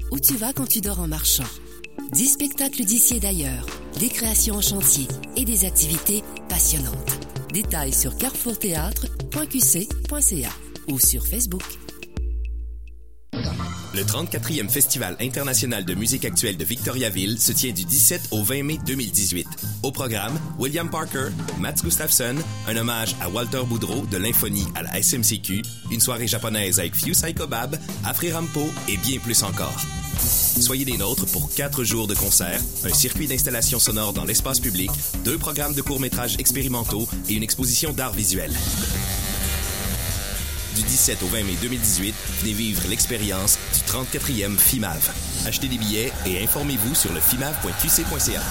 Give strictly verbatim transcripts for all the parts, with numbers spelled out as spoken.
où tu vas quand tu dors en marchant. dix spectacles d'ici et d'ailleurs, des créations en chantier et des activités passionnantes. Détails sur carrefour théâtre point q c point c a ou sur Facebook. Le trente-quatrième Festival international de musique actuelle de Victoriaville se tient du dix-sept au vingt mai deux mille dix-huit. Au programme, William Parker, Mats Gustafsson, un hommage à Walter Boudreau de l'Infonie à la S M C Q, une soirée japonaise avec Fusai Kobab, Afri Rampo et bien plus encore. Soyez des nôtres pour quatre jours de concerts, un circuit d'installation sonore dans l'espace public, deux programmes de courts-métrages expérimentaux et une exposition d'art visuel. Du dix-sept au vingt mai deux mille dix-huit, venez vivre l'expérience du trente-quatrième FIMAV. Achetez des billets et informez-vous sur le fimav point q c point c a.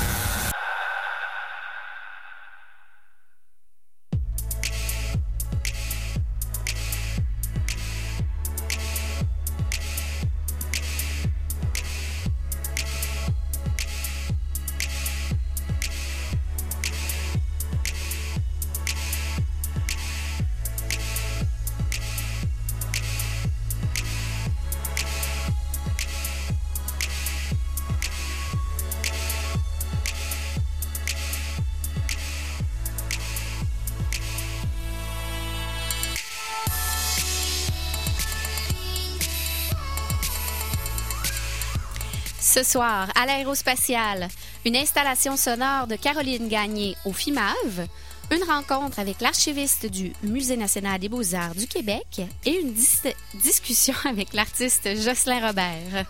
Ce soir, à l'Aérospatiale, une installation sonore de Caroline Gagné au FIMAV, une rencontre avec l'archiviste du Musée national des beaux-arts du Québec et une dis- discussion avec l'artiste Jocelyn Robert.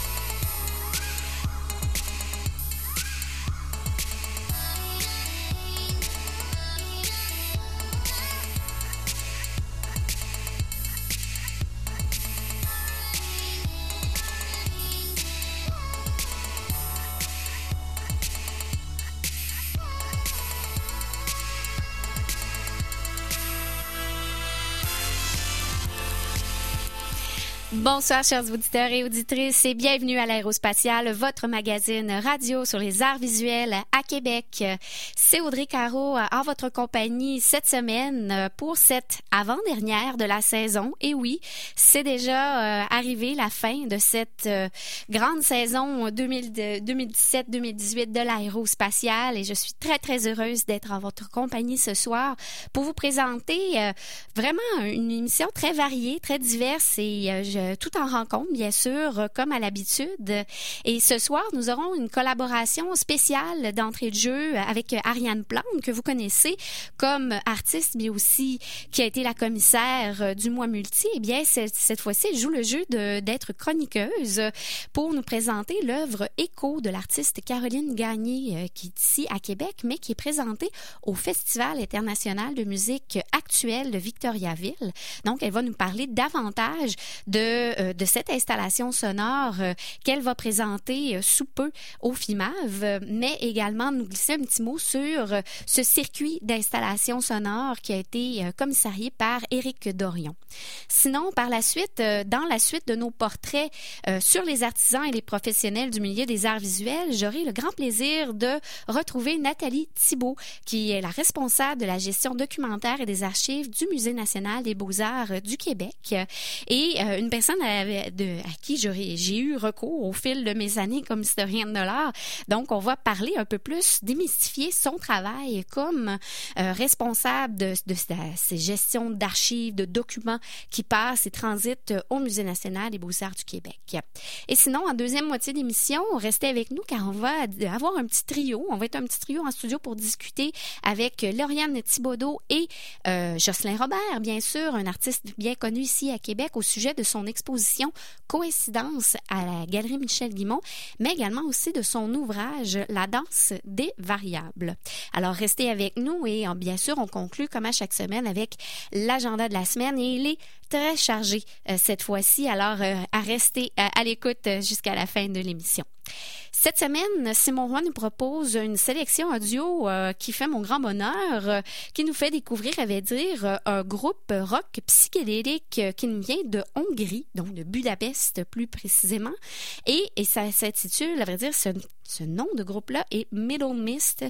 Bonsoir, chers auditeurs et auditrices, et bienvenue à l'Aérospatiale, votre magazine radio sur les arts visuels à Québec. C'est Audrey Caro en votre compagnie cette semaine pour cette avant-dernière de la saison. Et oui, c'est déjà euh, arrivé la fin de cette euh, grande saison deux mille dix-sept deux mille dix-huit de l'Aérospatiale et je suis très, très heureuse d'être en votre compagnie ce soir pour vous présenter euh, vraiment une émission très variée, très diverse et euh, je tout en rencontre, bien sûr, comme à l'habitude. Et ce soir, nous aurons une collaboration spéciale d'entrée de jeu avec Ariane Plante, que vous connaissez comme artiste, mais aussi qui a été la commissaire du mois multi. Eh bien, cette, cette fois-ci, elle joue le jeu de, d'être chroniqueuse pour nous présenter l'œuvre Écho de l'artiste Caroline Gagné, qui est ici à Québec, mais qui est présentée au Festival international de musique actuelle de Victoriaville. Donc, elle va nous parler davantage de de cette installation sonore qu'elle va présenter sous peu au FIMAV, mais également nous glisser un petit mot sur ce circuit d'installation sonore qui a été commissarié par Éric Dorion. Sinon, par la suite, dans la suite de nos portraits sur les artisans et les professionnels du milieu des arts visuels, j'aurai le grand plaisir de retrouver Nathalie Thibault, qui est la responsable de la gestion documentaire et des archives du Musée national des beaux-arts du Québec et une personne À, de, à qui j'aurais, j'ai eu recours au fil de mes années comme historienne de l'art. Donc, on va parler un peu plus, démystifier son travail comme euh, responsable de, de, de ces gestions d'archives, de documents qui passent et transitent au Musée national des beaux-arts du Québec. Et sinon, en deuxième moitié d'émission, restez avec nous car on va avoir un petit trio. On va être un petit trio en studio pour discuter avec Lauriane Thibodeau et euh, Jocelyn Robert, bien sûr, un artiste bien connu ici à Québec au sujet de son exposition Coïncidence à la Galerie Michel Guimond, mais également aussi de son ouvrage La danse des variables. Alors, restez avec nous et bien sûr, on conclut comme à chaque semaine avec l'agenda de la semaine et il est très chargé euh, cette fois-ci, alors euh, à rester euh, à l'écoute jusqu'à la fin de l'émission. Cette semaine, Simon Roy nous propose une sélection audio euh, qui fait mon grand bonheur, euh, qui nous fait découvrir, à vrai dire, euh, un groupe rock psychédélique euh, qui nous vient de Hongrie, donc de Budapest plus précisément, et, et ça s'intitule, à vrai dire, ce, ce nom de groupe-là est Middle Mist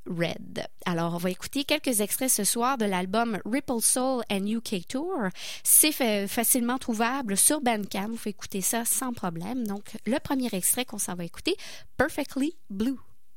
Red. Alors, on va écouter quelques extraits ce soir de l'album Ripple Soul and U K Tour. C'est fa- facilement trouvable sur Bandcamp. Vous pouvez écouter ça sans problème. Donc, le premier extrait qu'on s'en va écouter, Perfectly Blue.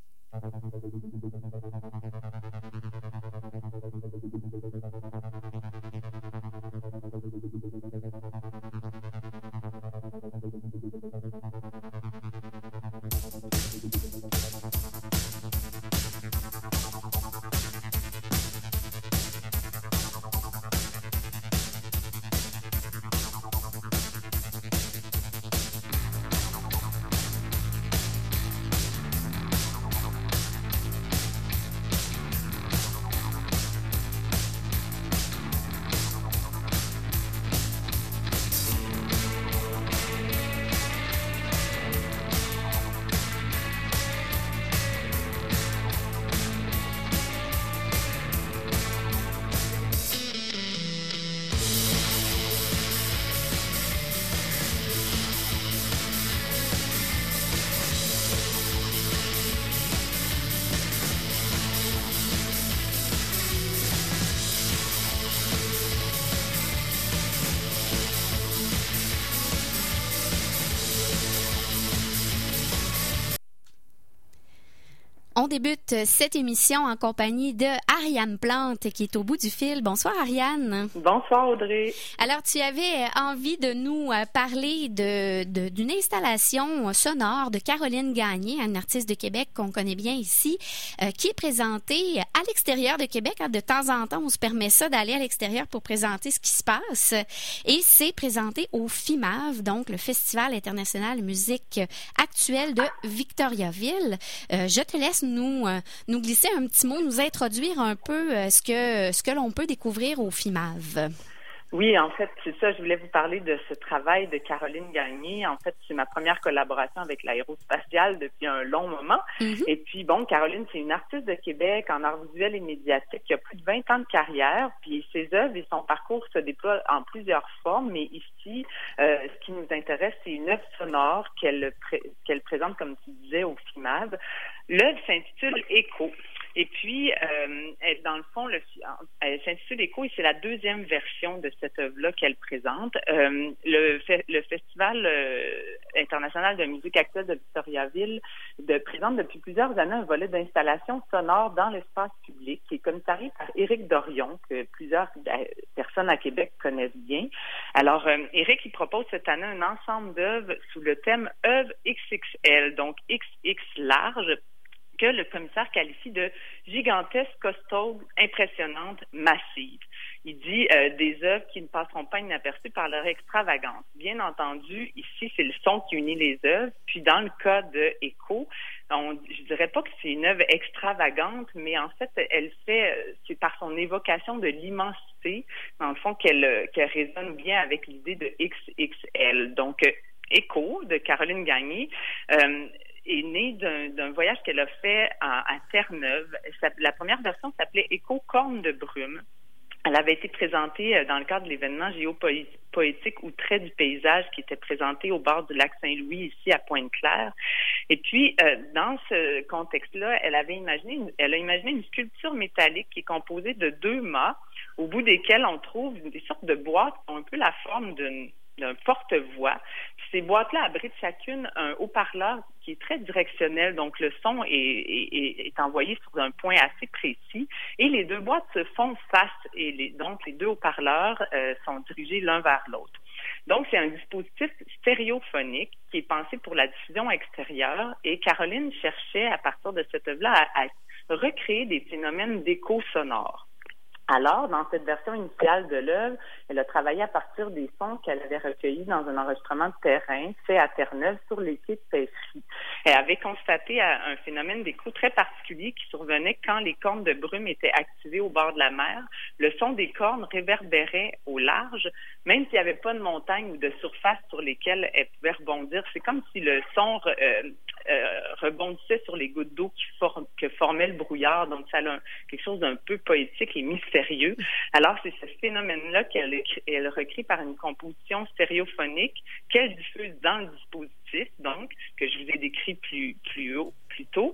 On débute cette émission en compagnie de Ariane Plante qui est au bout du fil. Bonsoir Ariane. Bonsoir Audrey. Alors tu avais envie de nous parler de, de d'une installation sonore de Caroline Gagné, une artiste de Québec qu'on connaît bien ici, euh, qui est présentée à l'extérieur de Québec. De temps en temps, on se permet ça d'aller à l'extérieur pour présenter ce qui se passe. Et c'est présenté au FIMAV, donc le Festival international de musique actuelle de Victoriaville. Euh, je te laisse nous euh, nous glisser un petit mot, nous introduire un peu euh, ce que ce que l'on peut découvrir au FIMAV. Oui, en fait, c'est ça, je voulais vous parler de ce travail de Caroline Gagné. En fait, c'est ma première collaboration avec l'Aérospatiale depuis un long moment. Mm-hmm. Et puis, bon, Caroline, c'est une artiste de Québec en art visuel et médiatique qui a plus de vingt ans de carrière. Puis ses œuvres et son parcours se déploient en plusieurs formes. Mais ici, euh, ce qui nous intéresse, c'est une œuvre sonore qu'elle, pré- qu'elle présente, comme tu disais, au FIMAV. L'œuvre s'intitule Écho. Et puis, euh, elle, dans le fond, le, elle s'intitule Écho et c'est la deuxième version de cette œuvre-là qu'elle présente. Euh, le, le Festival euh, international de musique actuelle de Victoriaville de, présente depuis plusieurs années un volet d'installation sonore dans l'espace public qui est commissarié par Éric Dorion, que plusieurs personnes à Québec connaissent bien. Alors, euh, Éric, il propose cette année un ensemble d'œuvres sous le thème œuvre X X L, donc X X large, que le commissaire qualifie de gigantesque, costaud, impressionnante, massive. Il dit euh, des œuvres qui ne passeront pas inaperçues par leur extravagance. Bien entendu, ici, c'est le son qui unit les œuvres. Puis dans le cas de Écho, on, je dirais pas que c'est une œuvre extravagante, mais en fait, elle fait, c'est par son évocation de l'immensité, dans le fond, qu'elle, qu'elle résonne bien avec l'idée de X X L. Donc, Écho de Caroline Gagné. Euh, est née d'un, d'un voyage qu'elle a fait à, à Terre-Neuve. La première version s'appelait Écho Corne de brume. Elle avait été présentée dans le cadre de l'événement géopoétique ou Trait du paysage qui était présenté au bord du lac Saint-Louis, ici à Pointe-Claire. Et puis, euh, dans ce contexte-là, elle avait imaginé, une, elle a imaginé une sculpture métallique qui est composée de deux mâts, au bout desquels on trouve des sortes de boîtes qui ont un peu la forme d'une d'un porte-voix. Puis ces boîtes-là abritent chacune un haut-parleur qui est très directionnel, donc le son est, est, est envoyé sur un point assez précis, et les deux boîtes se font face, et les, donc les deux haut-parleurs euh, sont dirigés l'un vers l'autre. Donc, c'est un dispositif stéréophonique qui est pensé pour la diffusion extérieure, et Caroline cherchait, à partir de cette œuvre-là, à, à recréer des phénomènes d'écho sonore. Alors, dans cette version initiale de l'œuvre, elle a travaillé à partir des sons qu'elle avait recueillis dans un enregistrement de terrain fait à Terre-Neuve sur les quais de pêcherie. Elle avait constaté un phénomène d'écho très particulier qui survenait quand les cornes de brume étaient activées au bord de la mer. Le son des cornes réverbérait au large, même s'il n'y avait pas de montagne ou de surface sur lesquelles elle pouvait rebondir. C'est comme si le son euh, euh, rebondissait sur les gouttes d'eau qui for- que formait le brouillard. Donc, ça a un, quelque chose d'un peu poétique et mystérieux. Alors, c'est ce phénomène-là qu'elle elle recrée par une composition stéréophonique qu'elle diffuse dans le dispositif, donc, que je vous ai décrit plus, plus haut, plus tôt.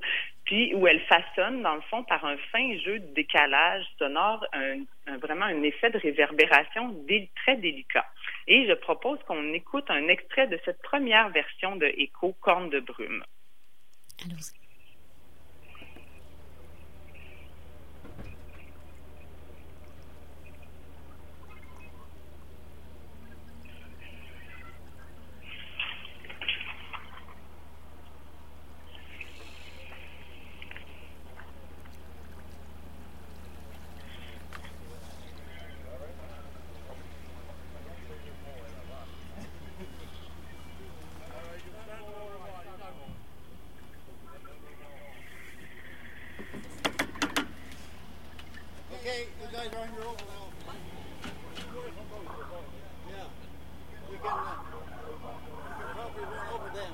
puis où elle façonne, dans le fond, par un fin jeu de décalage sonore, un, un, vraiment un effet de réverbération dé, très délicat. Et je propose qu'on écoute un extrait de cette première version de Echo, Corne de brume. Allons-y. Okay, you guys are on your own now. Yeah, we can, uh, we can probably run over them.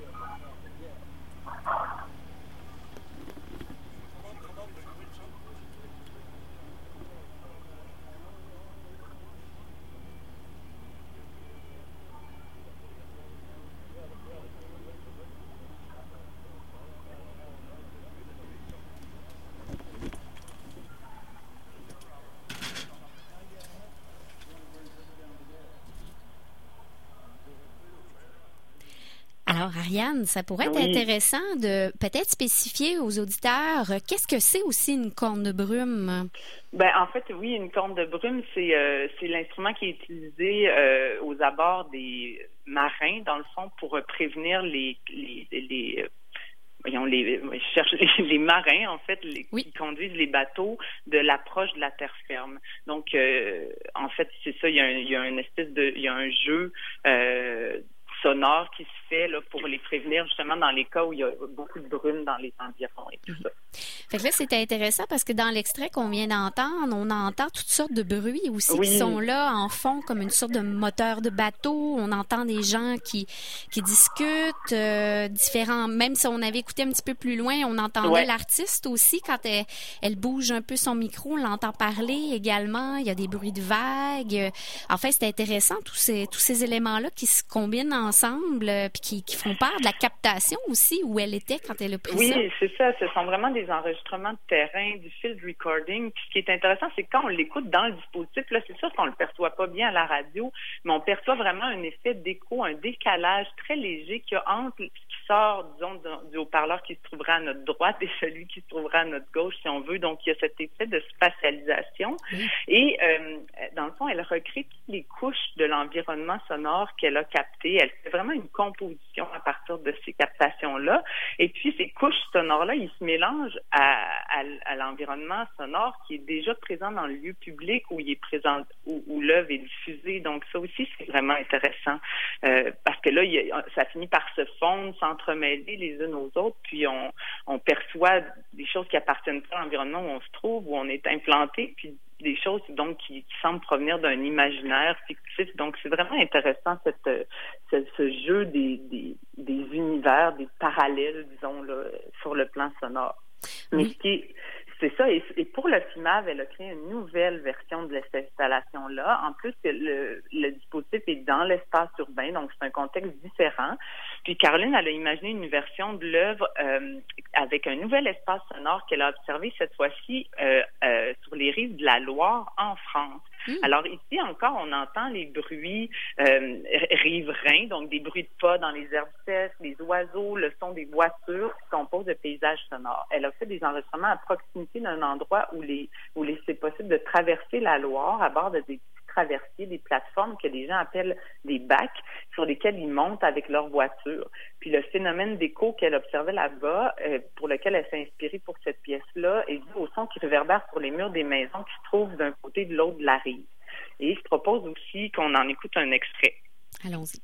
Alors, Ariane, ça pourrait être oui. intéressant de peut-être spécifier aux auditeurs euh, qu'est-ce que c'est aussi une corne de brume? Ben, en fait, oui, une corne de brume, c'est euh, c'est l'instrument qui est utilisé euh, aux abords des marins, dans le fond, pour euh, prévenir les les, les euh, voyons, les, je cherche les, les marins, en fait, les, oui. qui conduisent les bateaux de l'approche de la terre ferme. Donc, euh, en fait, c'est ça, il y a un, il y a une espèce de, il y a un jeu euh, sonore qui se fait là, pour les prévenir justement dans les cas où il y a beaucoup de brume dans les environs et tout ça. Fait que là, c'était intéressant parce que dans l'extrait qu'on vient d'entendre, on entend toutes sortes de bruits aussi oui. qui sont là en fond comme une sorte de moteur de bateau. On entend des gens qui qui discutent, euh, différents. Même si on avait écouté un petit peu plus loin, on entendait ouais. l'artiste aussi quand elle, elle bouge un peu son micro, on l'entend parler également. Il y a des bruits de vagues. En fait, c'était intéressant tous ces tous ces éléments-là qui se combinent ensemble puis qui, qui font part de la captation aussi où elle était quand elle a pris oui, ça. Oui, c'est ça. Ce sont vraiment des enregistrements de terrain, du field recording. Puis ce qui est intéressant, c'est que quand on l'écoute dans le dispositif, là, c'est sûr qu'on le perçoit pas bien à la radio, mais on perçoit vraiment un effet d'écho, un décalage très léger qu'il y a entre ce qui sort, disons, du haut-parleur qui se trouvera à notre droite et celui qui se trouvera à notre gauche, si on veut. Donc, il y a cet effet de spatialisation. Oui. Et, euh, dans le fond, elle recrée toutes les couches de l'environnement sonore qu'elle a capté. Elle fait vraiment une composition à partir de ces captations-là. Et puis, ces couches sonores-là, ils se mélangent à, à, à l'environnement sonore qui est déjà présent dans le lieu public où il est présent, où, où l'œuvre est diffusée. Donc, ça aussi, c'est vraiment intéressant. Euh, parce que là, il y a, ça finit par se fondre, s'entremêler les unes aux autres, puis on, on perçoit des choses qui appartiennent pas à l'environnement où on se trouve, où on est implanté, puis des choses donc qui, qui semblent provenir d'un imaginaire fictif. Donc, c'est vraiment intéressant cette, ce, ce jeu des, des, des univers, des parallèles, disons, là, sur le plan sonore. Mais ce qui est, c'est ça. Et, et pour le FIMAV, elle a créé une nouvelle version de cette installation-là. En plus, le, le dispositif est dans l'espace urbain, donc c'est un contexte différent. Puis Caroline, elle a imaginé une version de l'œuvre euh, avec un nouvel espace sonore qu'elle a observé cette fois-ci euh, euh, sur les rives de la Loire en France. Mmh. Alors ici encore, on entend les bruits euh, riverains, donc des bruits de pas dans les herbes sèches, les oiseaux, le son des voitures qui composent le paysage sonore. Elle a fait des enregistrements à proximité d'un endroit où les où les, c'est possible de traverser la Loire à bord de des traversiers, des plateformes que les gens appellent des bacs, sur lesquels ils montent avec leur voiture. Puis le phénomène d'écho qu'elle observait là-bas, euh, pour lequel elle s'est inspirée pour cette pièce-là, est dû au son qui réverbère sur les murs des maisons qui se trouvent d'un côté et de l'autre de la rive. Et je propose aussi qu'on en écoute un extrait. Allons-y.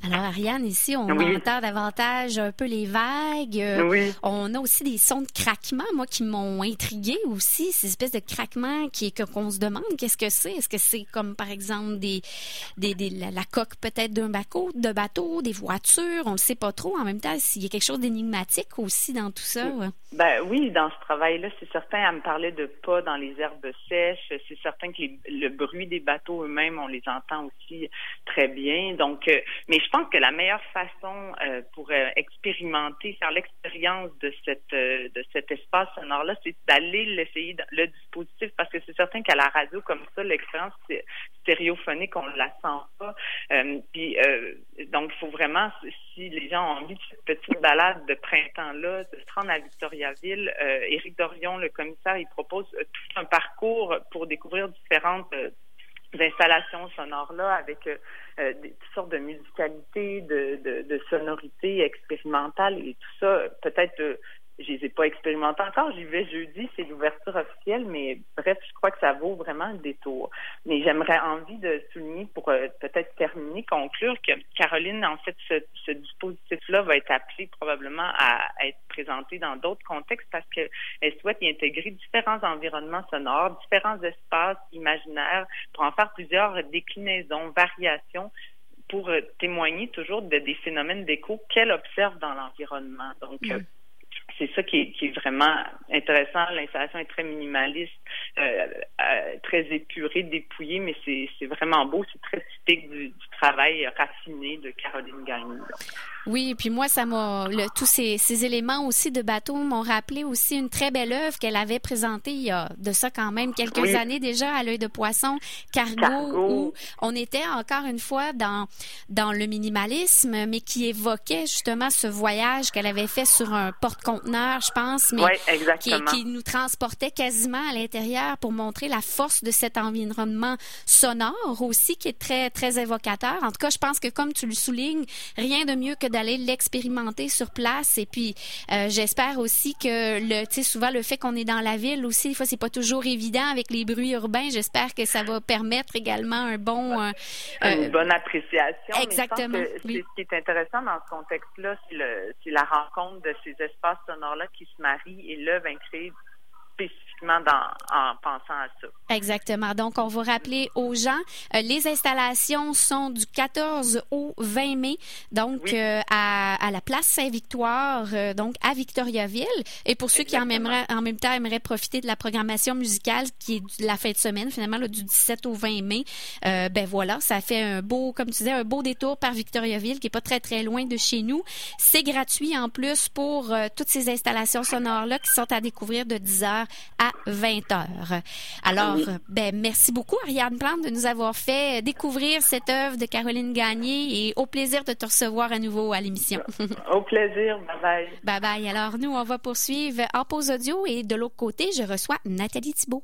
Alors, Ariane, ici, on oui. entend davantage un peu les vagues. Euh, oui. On a aussi des sons de craquement, moi, qui m'ont intriguée aussi. Ces espèces de craquements qui, qu'on se demande qu'est-ce que c'est. Est-ce que c'est comme, par exemple, des, des, des, la, la coque peut-être d'un bateau, de bateau, des voitures? On ne le sait pas trop. En même temps, s'il y a quelque chose d'énigmatique aussi dans tout ça. Ouais. Ben oui, dans ce travail-là, c'est certain, elle me parlait de pas dans les herbes sèches. C'est certain que les, le bruit des bateaux eux-mêmes, on les entend aussi très bien. Donc, euh, mais je pense que la meilleure façon euh, pour euh, expérimenter, faire l'expérience de cette euh, de cet espace sonore-là, c'est d'aller l'essayer dans le dispositif, parce que c'est certain qu'à la radio comme ça, l'expérience stéréophonique, on la sent pas. Euh, puis euh, donc, il faut vraiment, si les gens ont envie de cette petite balade de printemps-là, de se rendre à Victoriaville, euh, Éric Dorion, le commissaire, il propose euh, tout un parcours pour découvrir différentes euh, installations sonores-là avec euh, euh, des toutes sortes de musicalité, de, de, de sonorité expérimentale et tout ça. Peut-être, euh, je les ai pas expérimentés encore, j'y vais jeudi, c'est l'ouverture officielle, mais bref, je crois que ça vaut vraiment le détour. Mais j'aimerais envie de souligner, pour euh, peut-être terminer, conclure, que Caroline, en fait, ce, ce dispositif-là va être appelé probablement à, à être présenté dans d'autres contextes parce qu'elle souhaite y intégrer différents environnements sonores, différents espaces imaginaires pour en faire plusieurs déclinaisons, variations, pour euh, témoigner toujours de, des phénomènes d'écho qu'elle observe dans l'environnement. Donc, mmh. euh, c'est ça qui est, qui est vraiment intéressant. L'installation est très minimaliste, euh, euh, très épurée, dépouillée, mais c'est, c'est vraiment beau. C'est très typique du, du travail raffiné de Caroline Gagné. Oui, puis moi, ça m'a le, tous ces, ces éléments aussi de bateau m'ont rappelé aussi une très belle œuvre qu'elle avait présentée il y a de ça quand même quelques oui. années déjà à l'œil de poisson, Cargo, Cargo, où on était encore une fois dans dans le minimalisme, mais qui évoquait justement ce voyage qu'elle avait fait sur un porte-conteneur, je pense, mais oui, qui, qui nous transportait quasiment à l'intérieur pour montrer la force de cet environnement sonore aussi, qui est très très évocateur. En tout cas, je pense que comme tu le soulignes, rien de mieux que d'aller l'expérimenter sur place. Et puis, euh, j'espère aussi que, le, tu sais, souvent, le fait qu'on est dans la ville aussi, des fois, c'est pas toujours évident avec les bruits urbains. J'espère que ça va permettre également un bon... Euh, Une euh, bonne appréciation. Exactement. Mais je pense que oui. Ce qui est intéressant dans ce contexte-là, c'est, le, c'est la rencontre de ces espaces sonores-là qui se marient et l'œuvre est créée spécifiquement dans, en pensant à ça. Exactement. Donc, on va rappeler aux gens, euh, les installations sont du quatorze au vingt mai, donc oui. euh, à, à la place Saint-Victoire, euh, donc à Victoriaville. Et pour ceux Exactement. qui en, aimeraient, en même temps aimeraient profiter de la programmation musicale qui est de la fin de semaine, finalement, là, du dix-sept au vingt mai, euh, ben voilà, ça fait un beau, comme tu disais, un beau détour par Victoriaville, qui est pas très, très loin de chez nous. C'est gratuit en plus pour euh, toutes ces installations sonores-là qui sont à découvrir de dix heures à vingt heures. Alors, oui. ben, merci beaucoup, Ariane Plante, de nous avoir fait découvrir cette œuvre de Caroline Gagné et au plaisir de te recevoir à nouveau à l'émission. Au plaisir. Bye-bye. Bye-bye. Alors, nous, on va poursuivre en pause audio et de l'autre côté, je reçois Nathalie Thibault.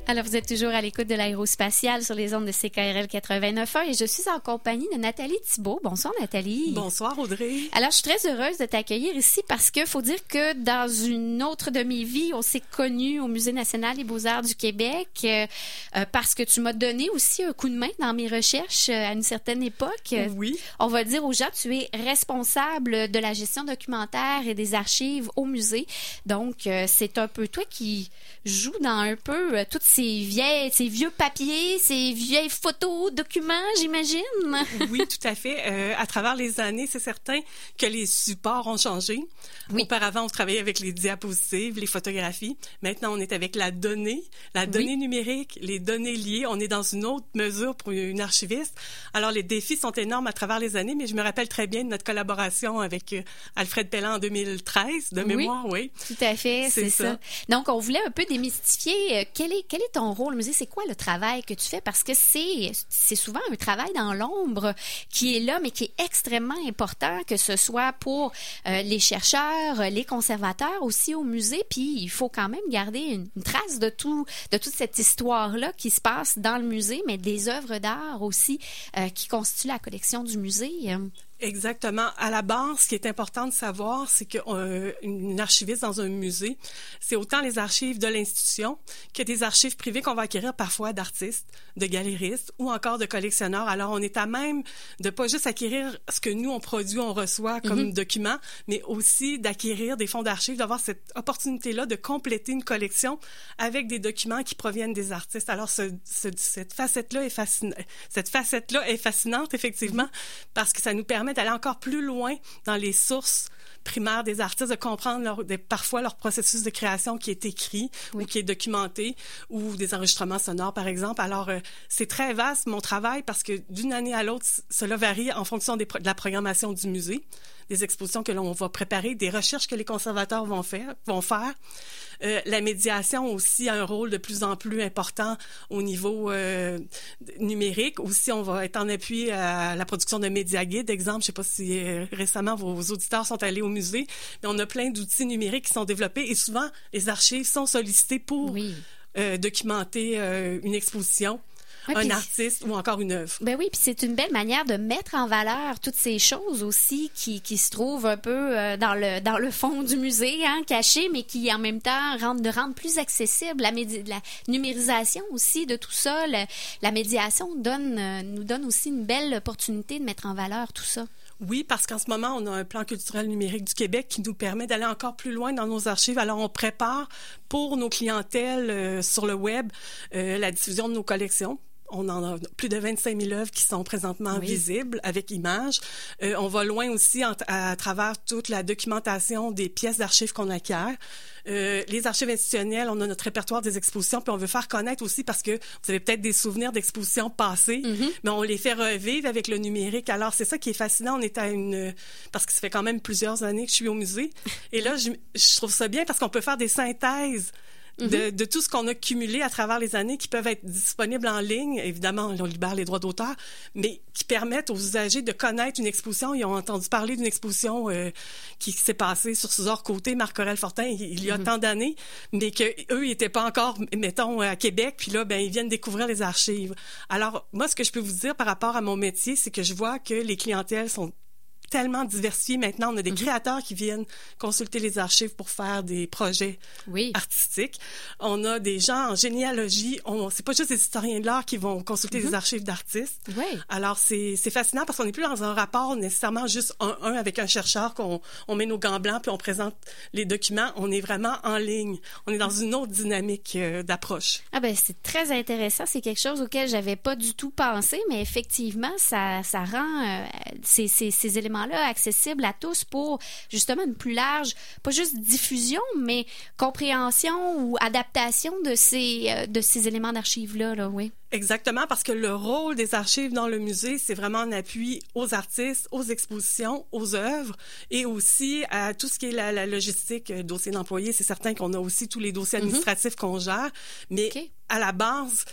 Alors, vous êtes toujours à l'écoute de l'Aérospatiale sur les ondes de C K R L quatre-vingt-neuf point un et je suis en compagnie de Nathalie Thibault. Bonsoir, Nathalie. Bonsoir, Audrey. Alors, je suis très heureuse de t'accueillir ici parce que faut dire que dans une autre de mes vies, on s'est connus au Musée national des beaux-arts du Québec euh, euh, parce que tu m'as donné aussi un coup de main dans mes recherches euh, à une certaine époque. Oui. On va dire aux gens, tu es responsable de la gestion documentaire et des archives au musée. Donc, euh, c'est un peu toi qui joues dans un peu euh, toutes ces vieilles, ces vieux papiers, ces vieilles photos, documents, j'imagine. Oui, tout à fait. Euh, à travers les années, c'est certain que les supports ont changé. Oui. Auparavant, on travaillait avec les diapositives, les photographies. Maintenant, on est avec la donnée, la donnée oui. numérique, les données liées. On est dans une autre mesure pour une archiviste. Alors, les défis sont énormes à travers les années, mais je me rappelle très bien de notre collaboration avec euh, Alfred Pelland en deux mille treize, de mémoire, oui. oui. Tout à fait, c'est, c'est ça. ça. Donc, on voulait un peu démystifier euh, quel est, quel est ton rôle au musée? C'est quoi le travail que tu fais? Parce que c'est, c'est souvent un travail dans l'ombre qui est là, mais qui est extrêmement important, que ce soit pour euh, les chercheurs, les conservateurs aussi au musée. Puis, il faut quand même garder une, une trace de tout, de toute cette histoire-là qui se passe dans le musée, mais des œuvres d'art aussi euh, qui constituent la collection du musée. Exactement. À la base, ce qui est important de savoir, c'est qu'une euh, archiviste dans un musée, c'est autant les archives de l'institution que des archives privées qu'on va acquérir parfois d'artistes, de galéristes ou encore de collectionneurs. Alors, on est à même de pas juste acquérir ce que nous, on produit, on reçoit comme mm-hmm. document, mais aussi d'acquérir des fonds d'archives, d'avoir cette opportunité-là de compléter une collection avec des documents qui proviennent des artistes. Alors, ce, ce, cette facette-là est fascinante. Cette facette-là est fascinante, effectivement, mm-hmm. parce que ça nous permet d'aller encore plus loin dans les sources primaires des artistes, de comprendre leur, des, parfois leur processus de création qui est écrit oui. ou qui est documenté, ou des enregistrements sonores, par exemple. Alors, euh, c'est très vaste, mon travail, parce que d'une année à l'autre, cela varie en fonction des, de la programmation du musée, des expositions que l'on va préparer, des recherches que les conservateurs vont faire. Vont faire. Euh, la médiation aussi a un rôle de plus en plus important au niveau euh, numérique. Aussi, on va être en appui à la production de médiaguides. Exemple, je ne sais pas si euh, récemment vos auditeurs sont allés au musée, mais on a plein d'outils numériques qui sont développés et souvent, les archives sont sollicitées pour oui. euh, documenter euh, une exposition. Oui, un artiste ou encore une œuvre. Ben oui, puis c'est une belle manière de mettre en valeur toutes ces choses aussi qui, qui se trouvent un peu euh, dans le dans le fond du musée, hein, cachées, mais qui en même temps rendent de rendre plus accessible la, médi- la numérisation aussi de tout ça. Le, la médiation donne euh, nous donne aussi une belle opportunité de mettre en valeur tout ça. Oui, parce qu'en ce moment, on a un plan culturel numérique du Québec qui nous permet d'aller encore plus loin dans nos archives. Alors, on prépare pour nos clientèles euh, sur le web euh, la diffusion de nos collections. On en a plus de vingt-cinq mille œuvres qui sont présentement oui. visibles avec images. Euh, on va loin aussi en, à, à travers toute la documentation des pièces d'archives qu'on acquiert. Euh, les archives institutionnelles, on a notre répertoire des expositions, puis on veut faire connaître aussi parce que vous avez peut-être des souvenirs d'expositions passées, mm-hmm. mais on les fait revivre avec le numérique. Alors, c'est ça qui est fascinant. On est à une... Parce que ça fait quand même plusieurs années que je suis au musée. Et là, je, je trouve ça bien parce qu'on peut faire des synthèses De, mm-hmm. de tout ce qu'on a cumulé à travers les années qui peuvent être disponibles en ligne. Évidemment, on libère les droits d'auteur, mais qui permettent aux usagers de connaître une exposition. Ils ont entendu parler d'une exposition euh, qui s'est passée sur Suzor-Côté, Marc-Aurèle Fortin, il, il y a mm-hmm. tant d'années, mais qu'eux, ils n'étaient pas encore, mettons, à Québec, puis là, ben ils viennent découvrir les archives. Alors, moi, ce que je peux vous dire par rapport à mon métier, c'est que je vois que les clientèles sont tellement diversifié maintenant. On a des mm-hmm. créateurs qui viennent consulter les archives pour faire des projets oui. artistiques. On a des gens en généalogie. On, c'est pas juste des historiens de l'art qui vont consulter mm-hmm. des archives d'artistes. Oui. Alors, c'est, c'est fascinant parce qu'on n'est plus dans un rapport nécessairement juste un-un avec un chercheur qu'on on met nos gants blancs puis on présente les documents. On est vraiment en ligne. On est dans une autre dynamique euh, d'approche. Ah ben c'est très intéressant. C'est quelque chose auquel j'avais pas du tout pensé, mais effectivement, ça, ça rend euh, ces, ces, ces éléments là accessible à tous pour justement une plus large, pas juste diffusion, mais compréhension ou adaptation de ces, euh, de ces éléments d'archives-là, là, oui. Exactement, parce que le rôle des archives dans le musée, c'est vraiment un appui aux artistes, aux expositions, aux œuvres et aussi à tout ce qui est la, la logistique, dossier d'employés. C'est certain qu'on a aussi tous les dossiers administratifs mm-hmm. qu'on gère, mais okay. à la base,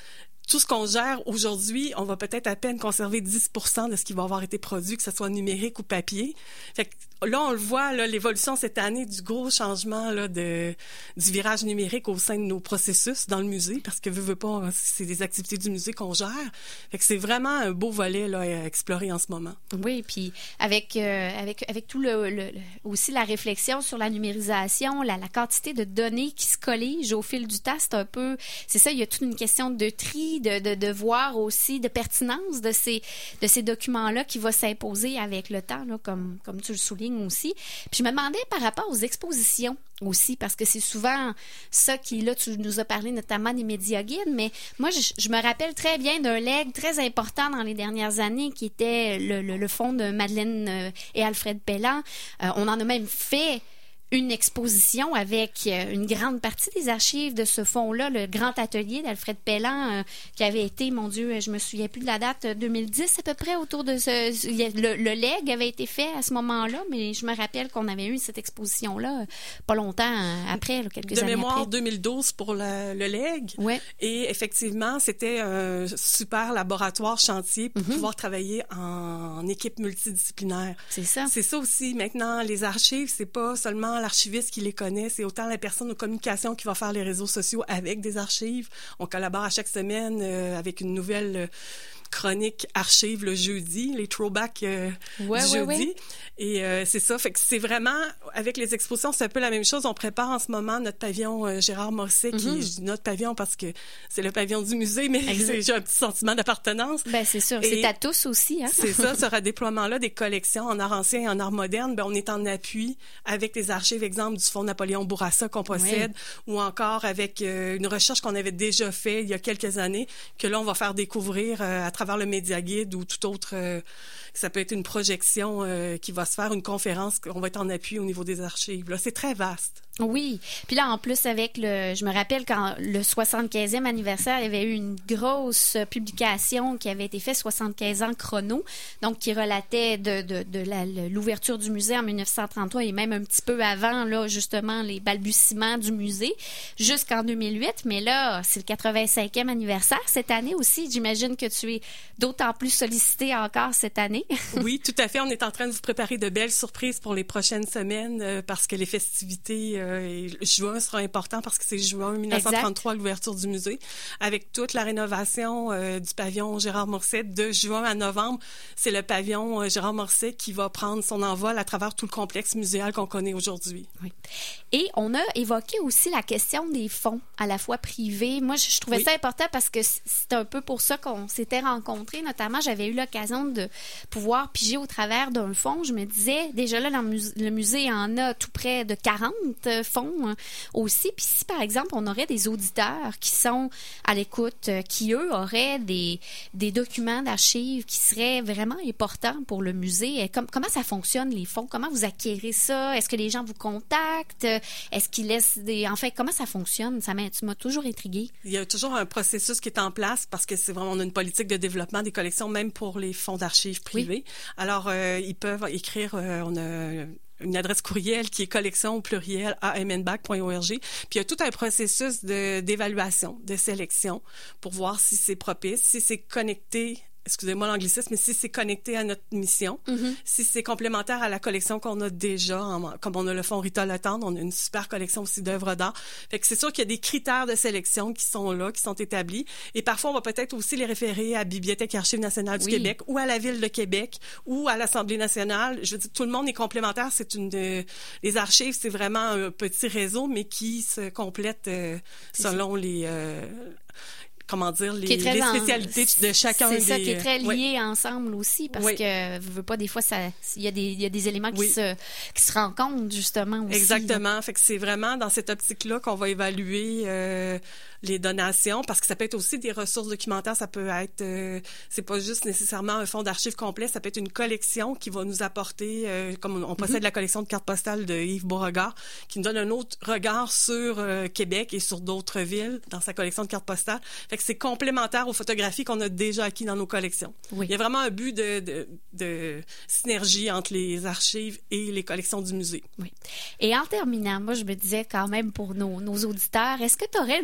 tout ce qu'on gère aujourd'hui, on va peut-être à peine conserver dix pour cent de ce qui va avoir été produit, que ce soit numérique ou papier. Fait que là, on le voit, là, l'évolution cette année du gros changement là, de, du virage numérique au sein de nos processus dans le musée, parce que, veux, veux pas, c'est des activités du musée qu'on gère. Fait que c'est vraiment un beau volet là, à explorer en ce moment. Oui, puis avec, euh, avec, avec tout le, le, le, aussi la réflexion sur la numérisation, la, la quantité de données qui se colligent au fil du temps, c'est un peu, c'est ça, il y a toute une question de tri, de, de, de voir aussi, de pertinence de ces, de ces documents-là qui va s'imposer avec le temps, là, comme, comme tu le soulignes aussi. Puis je me demandais par rapport aux expositions aussi, parce que c'est souvent ça qui, là, tu nous as parlé notamment des médias guides, mais moi, je, je me rappelle très bien d'un legs très important dans les dernières années qui était le, le, le fonds de Madeleine et Alfred Pelland. Euh, on en a même fait une exposition avec une grande partie des archives de ce fonds-là, le grand atelier d'Alfred Pelland, euh, qui avait été, mon Dieu, je me souviens plus de la date, deux mille dix à peu près, autour de ce... Le, le legs avait été fait à ce moment-là, mais je me rappelle qu'on avait eu cette exposition-là pas longtemps après, là, quelques de années mémoire, après. deux mille douze pour le, le legs. Ouais. Et effectivement, c'était un super laboratoire chantier pour Mm-hmm. pouvoir travailler en, en équipe multidisciplinaire. C'est ça. C'est ça aussi. Maintenant, les archives, c'est pas seulement l'archiviste qui les connaît, c'est autant la personne aux communications qui va faire les réseaux sociaux avec des archives. On collabore à chaque semaine euh, avec une nouvelle euh, chronique archive le jeudi, les throwbacks euh, ouais, du ouais, jeudi. ouais. Et euh, c'est ça. Fait que c'est vraiment, avec les expositions, c'est un peu la même chose. On prépare en ce moment notre pavillon euh, Gérard Morisset, mm-hmm. qui est, je dis notre pavillon parce que c'est le pavillon du musée, mais j'ai un petit sentiment d'appartenance. Ben c'est sûr. Et c'est à tous aussi, hein? C'est ça, ce redéploiement-là des collections en art ancien et en art moderne, ben on est en appui avec les archives, exemple, du Fonds Napoléon Bourassa qu'on possède, oui. ou encore avec euh, une recherche qu'on avait déjà faite il y a quelques années, que là, on va faire découvrir euh, à travers le Média Guide ou tout autre... Euh, ça peut être une projection euh, qui va se faire, une conférence, on va être en appui au niveau des archives. Là, c'est très vaste. Oui. Puis là, en plus, avec le... Je me rappelle quand le soixante-quinzième anniversaire, il y avait eu une grosse publication qui avait été faite, soixante-quinze ans chrono, donc qui relatait de, de, de la, l'ouverture du musée en dix-neuf cent trente-trois et même un petit peu avant, là, justement, les balbutiements du musée, jusqu'en deux mille huit. Mais là, c'est le quatre-vingt-cinquième anniversaire cette année aussi. J'imagine que tu es d'autant plus sollicité encore cette année. Oui, tout à fait. On est en train de vous préparer de belles surprises pour les prochaines semaines euh, parce que les festivités... Euh, et juin sera important parce que c'est juin dix-neuf cent trente-trois exact. L'ouverture du musée. Avec toute la rénovation euh, du pavillon Gérard Morisset de juin à novembre, c'est le pavillon euh, Gérard Morisset qui va prendre son envol à travers tout le complexe muséal qu'on connaît aujourd'hui. Oui. Et on a évoqué aussi la question des fonds, à la fois privés. Moi, je, je trouvais oui. ça important parce que c'est un peu pour ça qu'on s'était rencontrés. Notamment, j'avais eu l'occasion de pouvoir piger au travers d'un fonds. Je me disais, déjà là, dans le musée, le musée en a tout près de quarante fonds hein, aussi. Puis si, par exemple, on aurait des auditeurs qui sont à l'écoute, euh, qui, eux, auraient des, des documents d'archives qui seraient vraiment importants pour le musée, comme, comment ça fonctionne, les fonds? Comment vous acquérez ça? Est-ce que les gens vous contactent? Est-ce qu'ils laissent des... En fait, comment ça fonctionne? Ça m'a, tu m'as toujours intriguée. Il y a toujours un processus qui est en place parce que c'est vraiment, on a une politique de développement des collections, même pour les fonds d'archives privés. Oui. Alors, euh, ils peuvent écrire, euh, on a... une adresse courriel qui est collection au pluriel a m n b a c point org. Puis il y a tout un processus de, d'évaluation, de sélection pour voir si c'est propice, si c'est connecté, excusez-moi l'anglicisme, mais si c'est connecté à notre mission, mm-hmm. si c'est complémentaire à la collection qu'on a déjà, en, comme on a le fonds Rita Letendre, on a une super collection aussi d'œuvres d'art. Fait que c'est sûr qu'il y a des critères de sélection qui sont là, qui sont établis. Et parfois, on va peut-être aussi les référer à la Bibliothèque et Archives nationales du oui. Québec ou à la Ville de Québec ou à l'Assemblée nationale. Je veux dire, tout le monde est complémentaire. C'est une de... Les archives, c'est vraiment un petit réseau, mais qui se complète euh, selon les... Euh, comment dire, les, les spécialités en... de chacun c'est des... C'est ça qui est très lié oui. ensemble aussi, parce oui. que, je veux pas, des fois, ça, il y a des, il y a des éléments qui, oui. se, qui se rencontrent, justement, aussi. Exactement. Là. Fait que c'est vraiment dans cette optique-là qu'on va évaluer euh, les donations, parce que ça peut être aussi des ressources documentaires, ça peut être... Euh, c'est pas juste nécessairement un fonds d'archives complet, ça peut être une collection qui va nous apporter, euh, comme on possède mm-hmm. la collection de cartes postales de Yves Beauregard, qui nous donne un autre regard sur euh, Québec et sur d'autres villes dans sa collection de cartes postales. Fait que c'est complémentaire aux photographies qu'on a déjà acquis dans nos collections. Oui. Il y a vraiment un but de, de, de synergie entre les archives et les collections du musée. Oui. Et en terminant, moi, je me disais quand même pour nos, nos auditeurs, est-ce que tu aurais une petite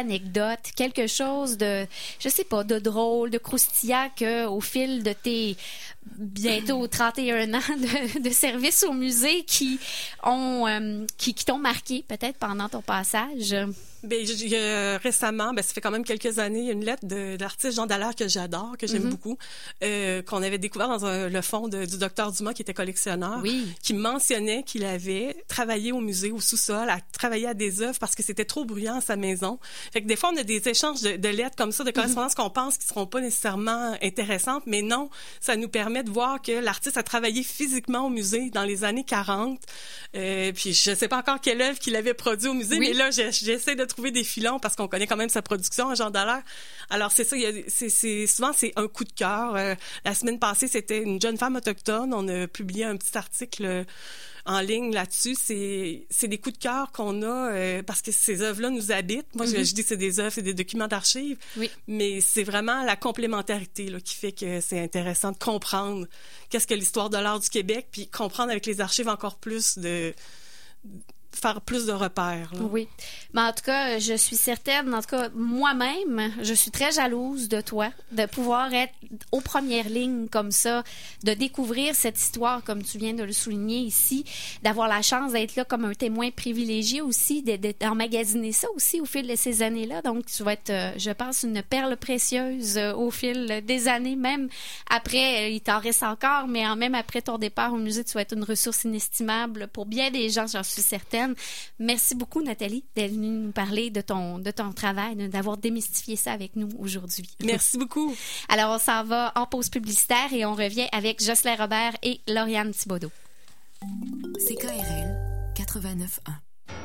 anecdote, quelque chose de, je sais pas, de drôle, de croustillant que au fil de tes bientôt trente et un ans de, de service au musée qui ont euh, qui, qui t'ont marqué peut-être pendant ton passage? Bien, je- je- récemment, ben, ça fait quand même quelques années, il y a une lettre de, de l'artiste Jean Dallaire que j'adore, que j'aime Mhm. beaucoup, euh, qu'on avait découvert dans un- le fond de- du docteur Dumas, qui était collectionneur, Oui. qui mentionnait qu'il avait travaillé au musée, au sous-sol, à travailler à des œuvres parce que c'était trop bruyant à sa maison. Fait que des fois, on a des échanges de, de lettres comme ça, de correspondances qu'on pense qui seront pas nécessairement intéressantes, mais non, ça nous permet de voir que l'artiste a travaillé physiquement au musée dans les années quarante. Euh, puis je sais pas encore quelle œuvre qu'il avait produit au musée, Oui. mais là, j'ai- j'essaie de trouver des filons parce qu'on connaît quand même sa production à Jean Dallaire. Alors c'est ça, il y a, c'est, c'est souvent c'est un coup de cœur. Euh, la semaine passée, c'était une jeune femme autochtone. On a publié un petit article euh, en ligne là-dessus. C'est, c'est des coups de cœur qu'on a euh, parce que ces œuvres-là nous habitent. Moi, je, Mhm. je dis que c'est des œuvres, c'est des documents d'archives, Oui. mais c'est vraiment la complémentarité là, qui fait que c'est intéressant de comprendre qu'est-ce que l'histoire de l'art du Québec, puis comprendre avec les archives encore plus de faire plus de repères. Là. Oui. Mais en tout cas, je suis certaine, en tout cas, moi-même, je suis très jalouse de toi, de pouvoir être aux premières lignes comme ça, de découvrir cette histoire, comme tu viens de le souligner ici, d'avoir la chance d'être là comme un témoin privilégié aussi, de- de- d'emmagasiner ça aussi au fil de ces années-là. Donc, tu vas être, euh, je pense, une perle précieuse euh, au fil des années, même après, euh, il t'en reste encore, mais en- même après ton départ au musée, tu vas être une ressource inestimable pour bien des gens, j'en suis certaine. Merci beaucoup, Nathalie, d'être venue nous parler de ton, de ton travail, de- d'avoir démystifié ça avec nous aujourd'hui. Merci beaucoup. Alors, on s'en va en pause publicitaire et on revient avec Jocelyn Robert et Lauriane Thibodeau. C K R L quatre-vingt-neuf un.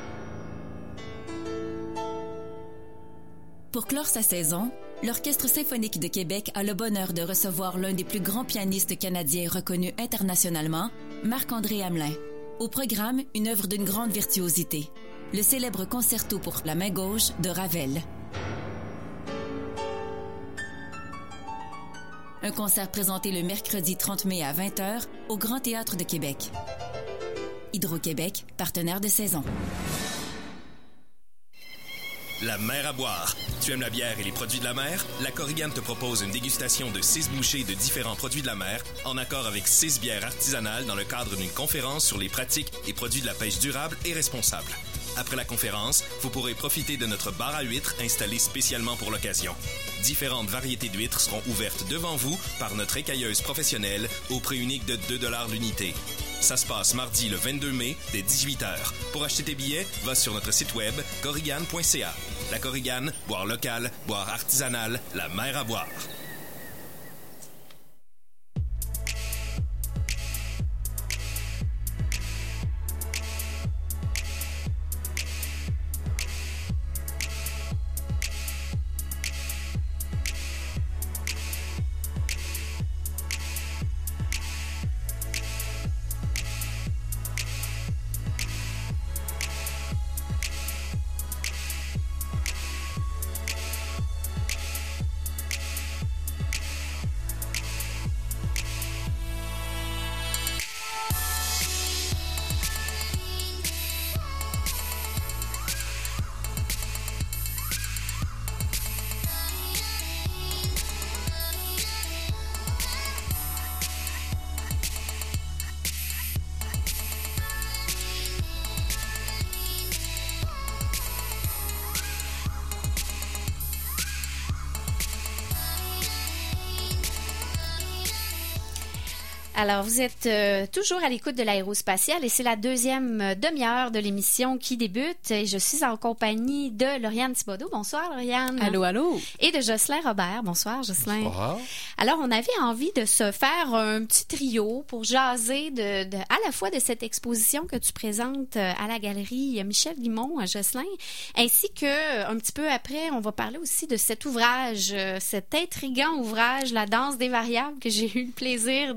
Pour clore sa saison, l'Orchestre symphonique de Québec a le bonheur de recevoir l'un des plus grands pianistes canadiens reconnus internationalement, Marc-André Hamelin. Au programme, une œuvre d'une grande virtuosité, le célèbre concerto pour la main gauche de Ravel. Un concert présenté le mercredi trente mai à vingt heures au Grand Théâtre de Québec. Hydro-Québec, partenaire de saison. La mer à boire. Tu aimes la bière et les produits de la mer? La Corrigane te propose une dégustation de six bouchées de différents produits de la mer en accord avec six bières artisanales dans le cadre d'une conférence sur les pratiques et produits de la pêche durable et responsable. Après la conférence, vous pourrez profiter de notre bar à huîtres installé spécialement pour l'occasion. Différentes variétés d'huîtres seront ouvertes devant vous par notre écailleuse professionnelle au prix unique de deux dollars l'unité. Ça se passe mardi le vingt-deux mai dès dix-huit heures. Pour acheter tes billets, va sur notre site web corrigane point c a. La Corrigane, boire local, boire artisanal, la mer à boire. Alors, vous êtes euh, toujours à l'écoute de l'Aérospatiale et c'est la deuxième euh, demi-heure de l'émission qui débute. Et je suis en compagnie de Lauriane Thibodeau. Bonsoir, Lauriane. Allô, allô. Et de Jocelyn Robert. Bonsoir, Jocelyn. Bonsoir. Alors, on avait envie de se faire un petit trio pour jaser de, de, à la fois de cette exposition que tu présentes à la galerie Michel Guimond à Jocelyn, ainsi que, un petit peu après, on va parler aussi de cet ouvrage, cet intriguant ouvrage, La danse des variables, que j'ai eu le plaisir de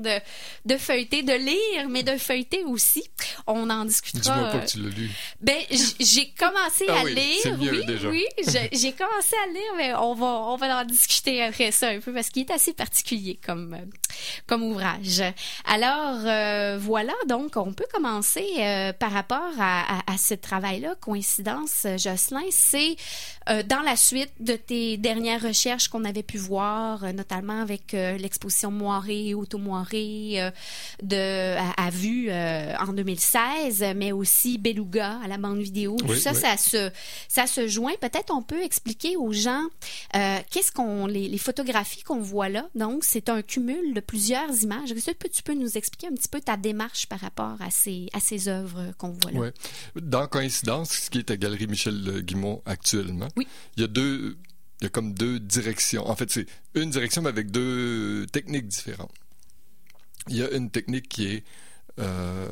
de feuilleter, de lire, mais de feuilleter aussi. On en discutera. Dis-moi pas que tu l'as lu. Ben, j'ai commencé ah à oui, lire. C'est mieux, oui, déjà. oui, j'ai commencé à lire, mais on va, on va en discuter après ça un peu parce qu'il est assez particulier comme, comme ouvrage. Alors, euh, voilà, donc, on peut commencer euh, par rapport à, à, à ce travail-là. Coïncidence, Jocelyn, c'est euh, dans la suite de tes dernières recherches qu'on avait pu voir, euh, notamment avec euh, l'exposition Moiré, Auto-Moiré euh, de, à, à vue euh, en deux mille seize, mais aussi Beluga à la bande vidéo. Tout oui, ça, oui. ça se, ça se joint. Peut-être on peut expliquer aux gens euh, qu'est-ce qu'on, les, les photographies qu'on voit là. Donc, c'est un cumul de plusieurs images. Est-ce que tu peux nous expliquer un petit peu ta démarche par rapport à ces, à ces œuvres qu'on voit là? Oui. Dans Coïncidence, ce qui est à Galerie Michel Guimont actuellement, oui. il y a deux, il y a comme deux directions. En fait, c'est une direction, mais avec deux techniques différentes. Il y a une technique qui est... Euh,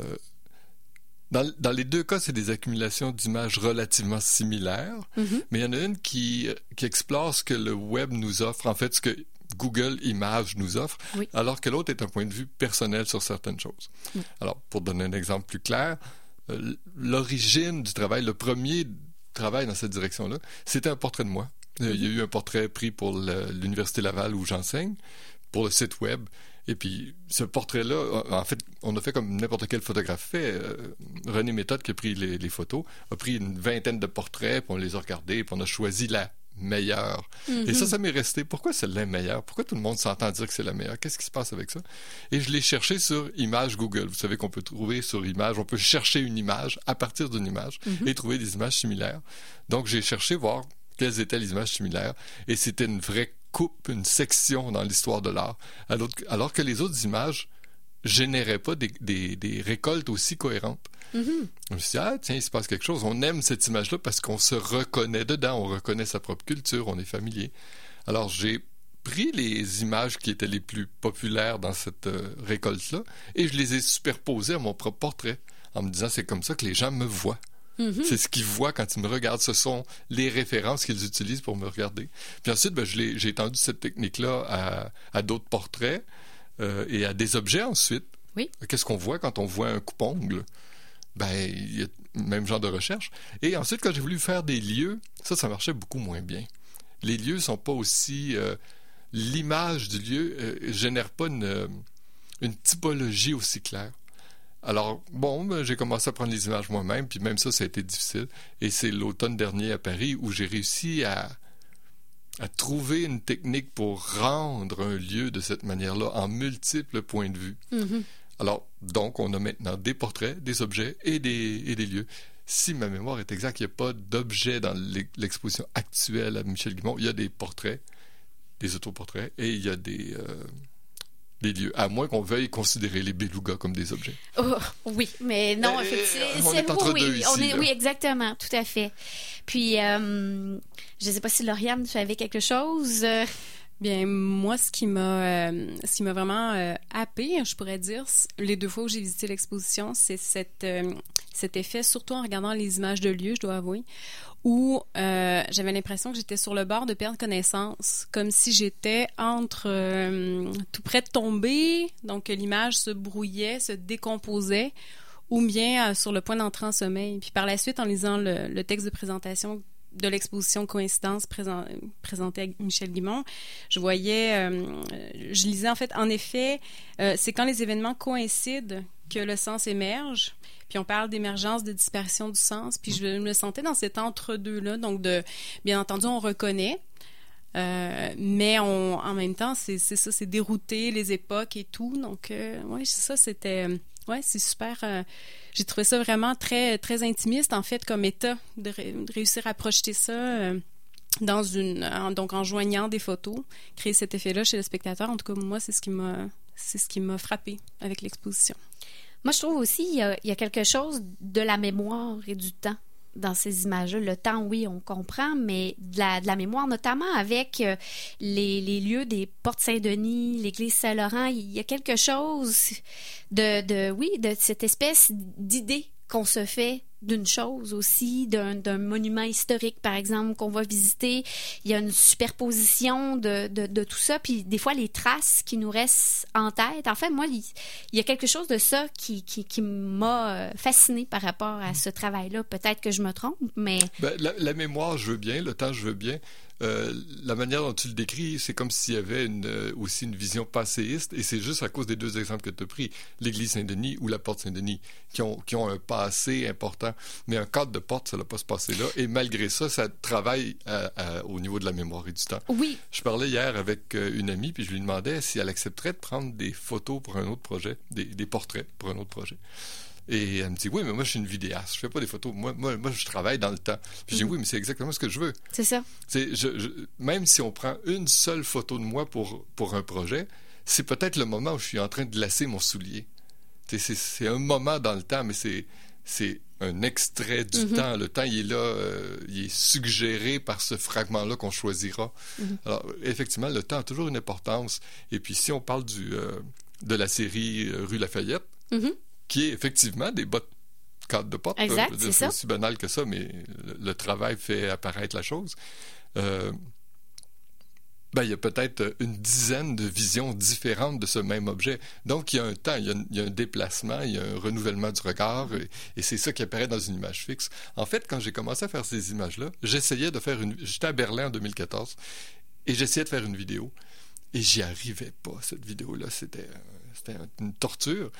dans, dans les deux cas, c'est des accumulations d'images relativement similaires, Mm-hmm. mais il y en a une qui, qui explore ce que le web nous offre, en fait, ce que Google Images nous offre, oui. alors que l'autre est un point de vue personnel sur certaines choses. Mm. Alors, pour donner un exemple plus clair, euh, l'origine du travail, le premier travail dans cette direction-là, c'était un portrait de moi. Euh, il y a eu un portrait pris pour le, l'Université Laval où j'enseigne, pour le site web. Et puis, ce portrait-là, en fait, on a fait comme n'importe quel photographe fait. Euh, René Méthode, qui a pris les, les photos, a pris une vingtaine de portraits, puis on les a regardés, puis on a choisi la meilleure. Mm-hmm. Et ça, ça m'est resté. Pourquoi c'est la meilleure? Pourquoi tout le monde s'entend dire que c'est la meilleure? Qu'est-ce qui se passe avec ça? Et je l'ai cherché sur Images Google. Vous savez qu'on peut trouver sur Images, on peut chercher une image à partir d'une image mm-hmm. et trouver des images similaires. Donc, j'ai cherché voir quelles étaient les images similaires. Et c'était une vraie coupe, une section dans l'histoire de l'art. Alors, alors que les autres images généraient pas des, des, des récoltes aussi cohérentes. Mm-hmm. Je me suis dit, ah, tiens, il se passe quelque chose. On aime cette image-là parce qu'on se reconnaît dedans, on reconnaît sa propre culture, on est familier. Alors, j'ai pris les images qui étaient les plus populaires dans cette euh, récolte-là et je les ai superposées à mon propre portrait en me disant, c'est comme ça que les gens me voient. Mm-hmm. C'est ce qu'ils voient quand ils me regardent. Ce sont les références qu'ils utilisent pour me regarder. Puis ensuite, ben, je l'ai, j'ai étendu cette technique-là à, à d'autres portraits euh, et à des objets ensuite. Oui. Qu'est-ce qu'on voit quand on voit un coupe-ongle? Ben, il y a le même genre de recherche. Et ensuite, quand j'ai voulu faire des lieux, ça, ça marchait beaucoup moins bien. Les lieux sont pas aussi... Euh, l'image du lieu euh, génère pas une, euh, une typologie aussi claire. Alors, bon, ben, j'ai commencé à prendre les images moi-même, puis même ça, ça a été difficile. Et c'est l'automne dernier à Paris où j'ai réussi à, à trouver une technique pour rendre un lieu de cette manière-là en multiples points de vue. Mm-hmm. Alors, donc, on a maintenant des portraits, des objets et des, et des lieux. Si ma mémoire est exacte, il n'y a pas d'objets dans l'exposition actuelle à Michel Guimont. Il y a des portraits, des autoportraits, et il y a des... Euh, des lieux, à moins qu'on veuille considérer les belugas comme des objets. Oh, oui, mais non, euh, effectivement. On est entre oui, deux ici. On est, là. oui, exactement, tout à fait. Puis, euh, je ne sais pas si Lauriane, tu avais quelque chose... Bien, moi, ce qui m'a, euh, ce qui m'a vraiment euh, happée, je pourrais dire, les deux fois où j'ai visité l'exposition, c'est cette, euh, cet effet, surtout en regardant les images de lieux, je dois avouer, où euh, j'avais l'impression que j'étais sur le bord de perdre connaissance, comme si j'étais entre euh, tout près de tomber, donc l'image se brouillait, se décomposait, ou bien euh, sur le point d'entrer en sommeil. Puis par la suite, en lisant le, le texte de présentation de l'exposition Coïncidence présent, présentée à Michel Guimont, je voyais, euh, je lisais en fait, en effet, euh, c'est quand les événements coïncident que le sens émerge, puis on parle d'émergence, de disparition du sens, puis je me sentais dans cet entre-deux-là, donc de, bien entendu, on reconnaît, euh, mais on, en même temps, c'est, c'est ça, c'est dérouter les époques et tout, donc euh, oui, c'est ça, c'était... Ouais, c'est super. Euh, j'ai trouvé ça vraiment très, très intimiste, en fait, comme état, de, ré- de réussir à projeter ça euh, dans une... En, donc, en joignant des photos, créer cet effet-là chez le spectateur. En tout cas, moi, c'est ce qui m'a, c'est ce qui m'a frappé avec l'exposition. Moi, je trouve aussi qu'il y a, il y a quelque chose de la mémoire et du temps dans ces images-là. Le temps, oui, on comprend, mais de la, de la mémoire, notamment avec euh, les, les lieux des Portes Saint-Denis, l'église Saint-Laurent, il y a quelque chose de, de, oui, de cette espèce d'idée qu'on se fait d'une chose aussi, d'un, d'un monument historique, par exemple, qu'on va visiter. Il y a une superposition de, de, de tout ça, puis des fois, les traces qui nous restent en tête. En fait, moi, il, il y a quelque chose de ça qui, qui, qui m'a fascinée par rapport à ce travail-là. Peut-être que je me trompe, mais... Ben, la, la mémoire, je veux bien, le temps, je veux bien. Euh, la manière dont tu le décris, c'est comme s'il y avait une, euh, aussi une vision passéiste, et c'est juste à cause des deux exemples que tu as pris, l'église Saint-Denis ou la porte Saint-Denis, qui ont, qui ont un passé important. Mais un cadre de porte, ça ne l'a pas se passer là, et malgré ça, ça travaille à, à, au niveau de la mémoire et du temps. Oui. Je parlais hier avec euh, une amie, puis je lui demandais si elle accepterait de prendre des photos pour un autre projet, des, des portraits pour un autre projet. Et elle me dit, oui, mais moi, je suis une vidéaste. Je fais pas des photos. Moi, moi, moi je travaille dans le temps. Puis je dis, oui, mais c'est exactement ce que je veux. C'est ça. C'est, je, je, même si on prend une seule photo de moi pour, pour un projet, c'est peut-être le moment où je suis en train de lasser mon soulier. C'est, c'est, c'est un moment dans le temps, mais c'est, c'est un extrait du mm-hmm. temps. Le temps, il est là, euh, il est suggéré par ce fragment-là qu'on choisira. Mm-hmm. Alors, effectivement, le temps a toujours une importance. Et puis, si on parle du, euh, de la série euh, Rue Lafayette, mm-hmm. qui est effectivement des bottes cadres de porte. Exact, c'est, c'est aussi banal que ça, mais le, le travail fait apparaître la chose. Euh, ben, il y a peut-être une dizaine de visions différentes de ce même objet. Donc, il y a un temps, il y a, il y a un déplacement, il y a un renouvellement du regard, et, et c'est ça qui apparaît dans une image fixe. En fait, quand j'ai commencé à faire ces images-là, j'essayais de faire une... J'étais à Berlin en deux mille quatorze, et j'essayais de faire une vidéo, et j'y arrivais pas, cette vidéo-là. C'était, c'était une torture.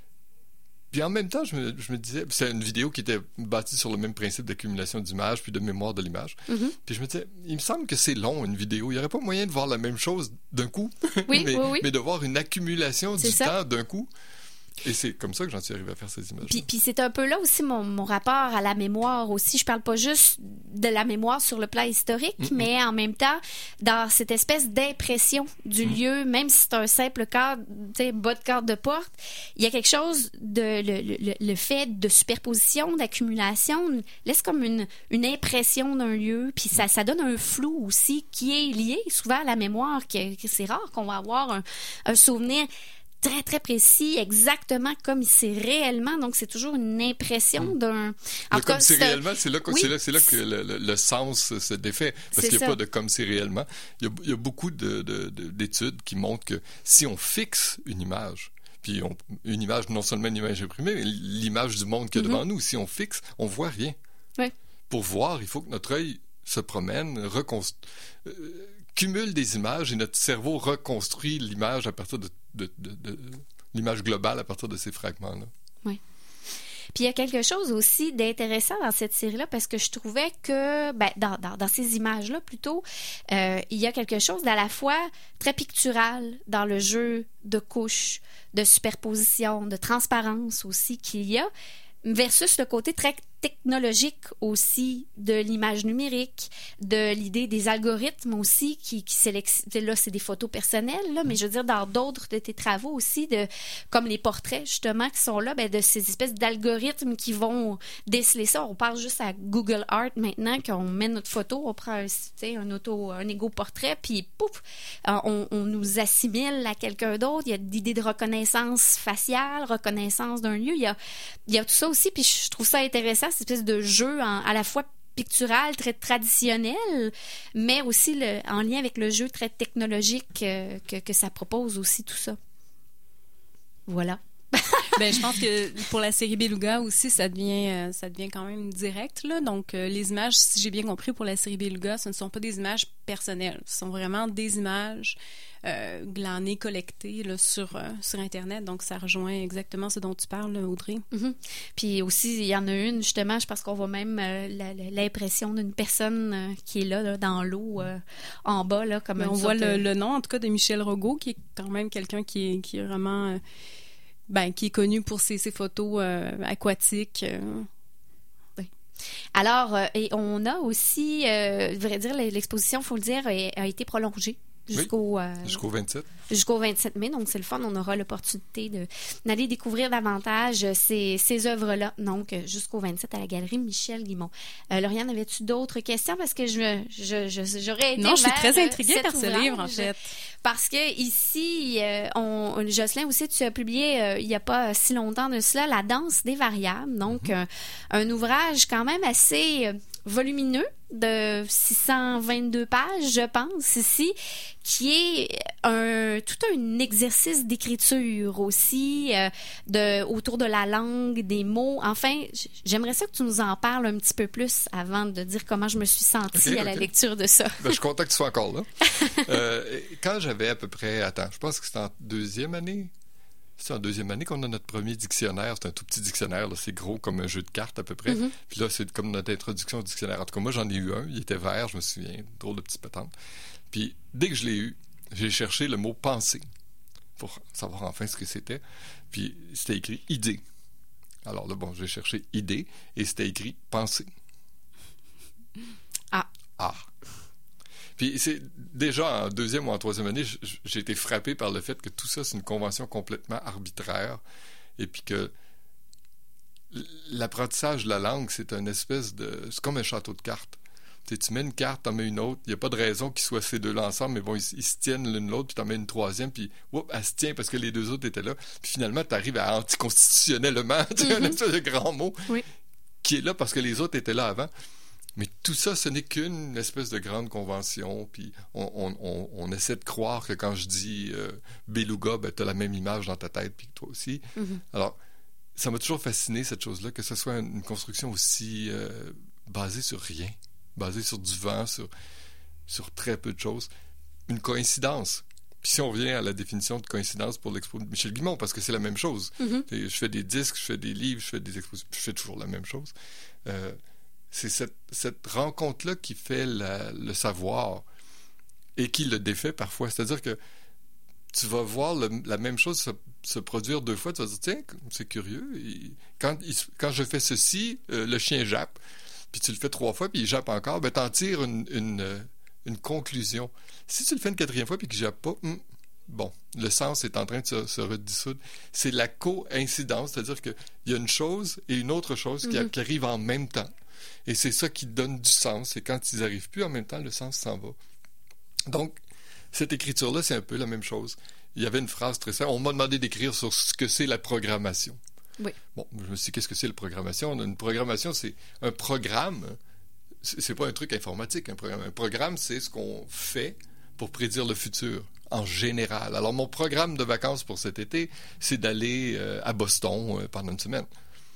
Puis en même temps, je me, je me disais, c'est une vidéo qui était bâtie sur le même principe d'accumulation d'images puis de mémoire de l'image. Mm-hmm. Puis je me disais, il me semble que c'est long, une vidéo. Il n'y aurait pas moyen de voir la même chose d'un coup, oui, mais, oui, oui. mais de voir une accumulation c'est du ça. temps d'un coup. Et c'est comme ça que j'en suis arrivé à faire ces images. Puis, puis c'est un peu là aussi mon, mon rapport à la mémoire aussi. Je parle pas juste de la mémoire sur le plan historique, mm-hmm. mais en même temps, dans cette espèce d'impression du mm-hmm. lieu, même si c'est un simple cadre, tu sais, bas de cadre de porte, il y a quelque chose de le, le, le fait de superposition, d'accumulation, laisse comme une, une impression d'un lieu, puis ça, ça donne un flou aussi qui est lié souvent à la mémoire, que, que c'est rare qu'on va avoir un, un souvenir très, très précis, exactement comme c'est réellement. Donc, c'est toujours une impression mmh. d'un... En comme c'est réellement, c'est là, oui. c'est là, c'est là que le, le, le sens se défait. Parce c'est qu'il n'y a ça. Pas de comme c'est réellement. Il y a, il y a beaucoup de, de, de, d'études qui montrent que si on fixe une image, puis on, une image, non seulement une image imprimée, mais l'image du monde qu'il y a mmh. devant nous, si on fixe, on voit rien. Oui. Pour voir, il faut que notre œil se promène, reconstruit... Euh, cumule des images et notre cerveau reconstruit l'image à partir de, de, de, de l'image globale à partir de ces fragments-là. Oui. Puis il y a quelque chose aussi d'intéressant dans cette série-là parce que je trouvais que, ben, dans, dans, dans ces images-là plutôt, euh, il y a quelque chose d'à la fois très pictural dans le jeu de couches, de superposition, de transparence aussi qu'il y a, versus le côté très technologique aussi de l'image numérique, de l'idée des algorithmes aussi qui, qui sélectionnent, là c'est des photos personnelles, là, mais je veux dire dans d'autres de tes travaux aussi, de, comme les portraits justement qui sont là, ben, de ces espèces d'algorithmes qui vont déceler ça. On parle juste à Google Art maintenant, qu'on met notre photo, on prend un, un auto, un égo portrait, puis pouf, on, on nous assimile à quelqu'un d'autre. Il y a l'idée de reconnaissance faciale, reconnaissance d'un lieu. Il y a, il y a tout ça aussi, puis je trouve ça intéressant, cette espèce de jeu en, à la fois pictural, très traditionnel, mais aussi le, en lien avec le jeu très technologique euh, que, que ça propose aussi, tout ça. Voilà. Ben, je pense que pour la série Beluga aussi, ça devient, euh, ça devient quand même direct, là. Donc, euh, les images, si j'ai bien compris, pour la série Beluga, ce ne sont pas des images personnelles. Ce sont vraiment des images euh, glanées, collectées là, sur, euh, sur Internet. Donc, ça rejoint exactement ce dont tu parles, Audrey. Mm-hmm. Puis aussi, il y en a une, justement, je pense qu'on voit même euh, la, la, l'impression d'une personne euh, qui est là, là dans l'eau, euh, en bas, là, comme on voit le, de... le nom, en tout cas, de Michel Rogaud, qui est quand même quelqu'un qui est, qui est vraiment... Euh, Ben, qui est connu pour ses, ses photos euh, aquatiques. Euh. Oui. Alors, euh, et on a aussi, euh, je voudrais dire, l'exposition, il faut le dire, a, a été prolongée jusqu'au... Oui, euh, jusqu'au vingt-sept. Jusqu'au vingt-sept mai, donc c'est le fun. On aura l'opportunité de, d'aller découvrir davantage ces, ces œuvres-là. Donc, jusqu'au vingt-sept à la Galerie Michel Guimond. Euh, Lauriane, avais-tu d'autres questions? Parce que je, je, je, j'aurais été Non, je suis vers, très intriguée euh, par ce ouvrage, livre, en fait. Parce que ici, euh, on, Jocelyn aussi, tu as publié euh, il n'y a pas si longtemps de cela, La danse des variables. Donc, mm-hmm. un, un ouvrage quand même assez... Euh, volumineux de six cent vingt-deux pages, je pense, ici, qui est un tout un exercice d'écriture aussi, euh, de, autour de la langue, des mots. Enfin, j'aimerais ça que tu nous en parles un petit peu plus avant de dire comment je me suis sentie okay, à la okay. lecture de ça. Ben, je suis content que tu sois encore là. euh, quand j'avais à peu près, attends, je pense que c'était en deuxième année, c'est en deuxième année qu'on a notre premier dictionnaire. C'est un tout petit dictionnaire, là. C'est gros comme un jeu de cartes à peu près. Mm-hmm. Puis là, c'est comme notre introduction au dictionnaire. En tout cas, moi, j'en ai eu un. Il était vert, je me souviens. Drôle de petite patente. Puis dès que je l'ai eu, j'ai cherché le mot « penser » pour savoir enfin ce que c'était. Puis c'était écrit « idée ». Alors là, bon, j'ai cherché « idée » et c'était écrit « penser ». Ah. Ah. Puis c'est déjà en deuxième ou en troisième année, j'ai été frappé par le fait que tout ça, c'est une convention complètement arbitraire et puis que l'apprentissage de la langue, c'est une espèce de... C'est comme un château de cartes. Tu sais, tu mets une carte, t'en mets une autre, il n'y a pas de raison qu'ils soient ces deux-là ensemble, mais bon, ils, ils se tiennent l'une l'autre, puis t'en mets une troisième, puis whoop, elle se tient parce que les deux autres étaient là. Puis finalement, t'arrives à anticonstitutionnellement, tu sais, mm-hmm. un espèce de grand mot oui. qui est là parce que les autres étaient là avant. Mais tout ça, ce n'est qu'une espèce de grande convention. Puis on, on, on, on essaie de croire que quand je dis euh, beluga, ben, tu as la même image dans ta tête, puis toi aussi. Mm-hmm. Alors, ça m'a toujours fasciné, cette chose-là, que ce soit une construction aussi euh, basée sur rien, basée sur du vent, sur, sur très peu de choses. Une coïncidence. Puis si on revient à la définition de coïncidence pour l'expo de Michel Guimond, parce que c'est la même chose. Mm-hmm. Je fais des disques, je fais des livres, je fais des expositions, je fais toujours la même chose. Euh, C'est cette, cette rencontre-là qui fait la, le savoir et qui le défait parfois. C'est-à-dire que tu vas voir le, la même chose se, se produire deux fois. Tu vas dire, tiens, c'est curieux. Et quand, il, quand je fais ceci, euh, le chien jappe. Puis tu le fais trois fois, puis il jappe encore. Ben, t'en tires une, une, une conclusion. Si tu le fais une quatrième fois, puis qu'il jappe pas, hmm, bon, le sens est en train de se, se redissoudre. C'est la coïncidence. C'est-à-dire qu'il y a une chose et une autre chose mm-hmm. qui, qui arrivent en même temps. Et c'est ça qui donne du sens. Et quand ils n'arrivent plus en même temps, le sens s'en va. Donc, cette écriture-là, c'est un peu la même chose. Il y avait une phrase très simple. On m'a demandé d'écrire sur ce que c'est la programmation. Oui. Bon, je me suis dit, qu'est-ce que c'est la programmation? Une programmation, c'est un programme. C'est pas un truc informatique, un programme. Un programme, c'est ce qu'on fait pour prédire le futur, en général. Alors, mon programme de vacances pour cet été, c'est d'aller euh, à Boston euh, pendant une semaine.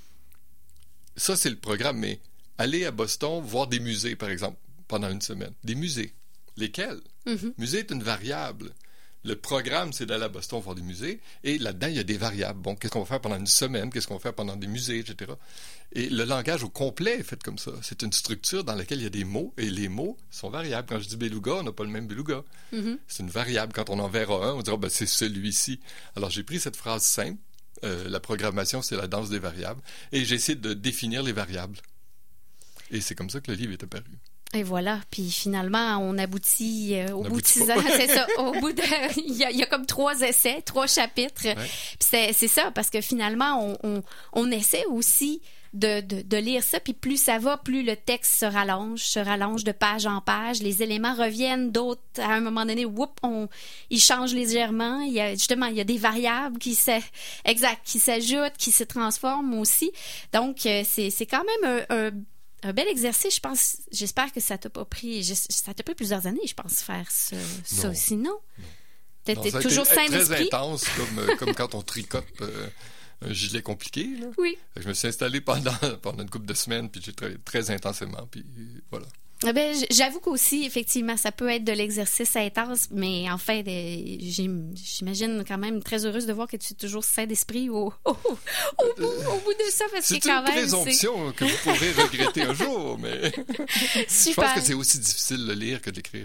Ça, c'est le programme, mais aller à Boston, voir des musées, par exemple, pendant une semaine. Des musées. Lesquels? Mm-hmm. Musée est une variable. Le programme, c'est d'aller à Boston voir des musées, et là-dedans, il y a des variables. Bon, qu'est-ce qu'on va faire pendant une semaine? Qu'est-ce qu'on va faire pendant des musées, et cetera. Et le langage au complet est fait comme ça. C'est une structure dans laquelle il y a des mots, et les mots sont variables. Quand je dis beluga, on n'a pas le même beluga. Mm-hmm. C'est une variable. Quand on en verra un, on dira, ben, c'est celui-ci. Alors, j'ai pris cette phrase simple. Euh, la programmation, c'est la danse des variables. Et j'ai essayé de définir les variables. Et c'est comme ça que le livre est apparu. Et voilà, puis finalement, on aboutit euh, au on bout de six ans. C'est ça, au bout de... Il y, a, il y a comme trois essais, trois chapitres. Ouais. Puis c'est, c'est ça, parce que finalement, on, on, on essaie aussi de, de, de lire ça, puis plus ça va, plus le texte se rallonge, se rallonge de page en page. Les éléments reviennent, d'autres, à un moment donné, whoop, on, ils changent légèrement. Il y a, justement, il y a des variables qui, se, exact, qui s'ajoutent, qui se transforment aussi. Donc, c'est, c'est quand même un... un Un bel exercice, je pense. J'espère que ça t'a pas pris... Ça t'a pris plusieurs années, je pense, faire ce, ça non. aussi, non? non. T'es, non t'es ça toujours sain d'esprit? Très intense, comme, comme quand on tricote euh, un gilet compliqué. Là. Oui. Je me suis installé pendant, pendant une couple de semaines, puis j'ai travaillé très intensément, puis voilà. Eh bien, j'avoue qu'aussi, effectivement, ça peut être de l'exercice intense, mais en fait, j'imagine quand même très heureuse de voir que tu es toujours sain d'esprit au, au, au, bout, au bout de ça, parce c'est que quand même... C'est une présomption que vous pourrez regretter un jour, mais Super. Je pense que c'est aussi difficile de lire que d'écrire.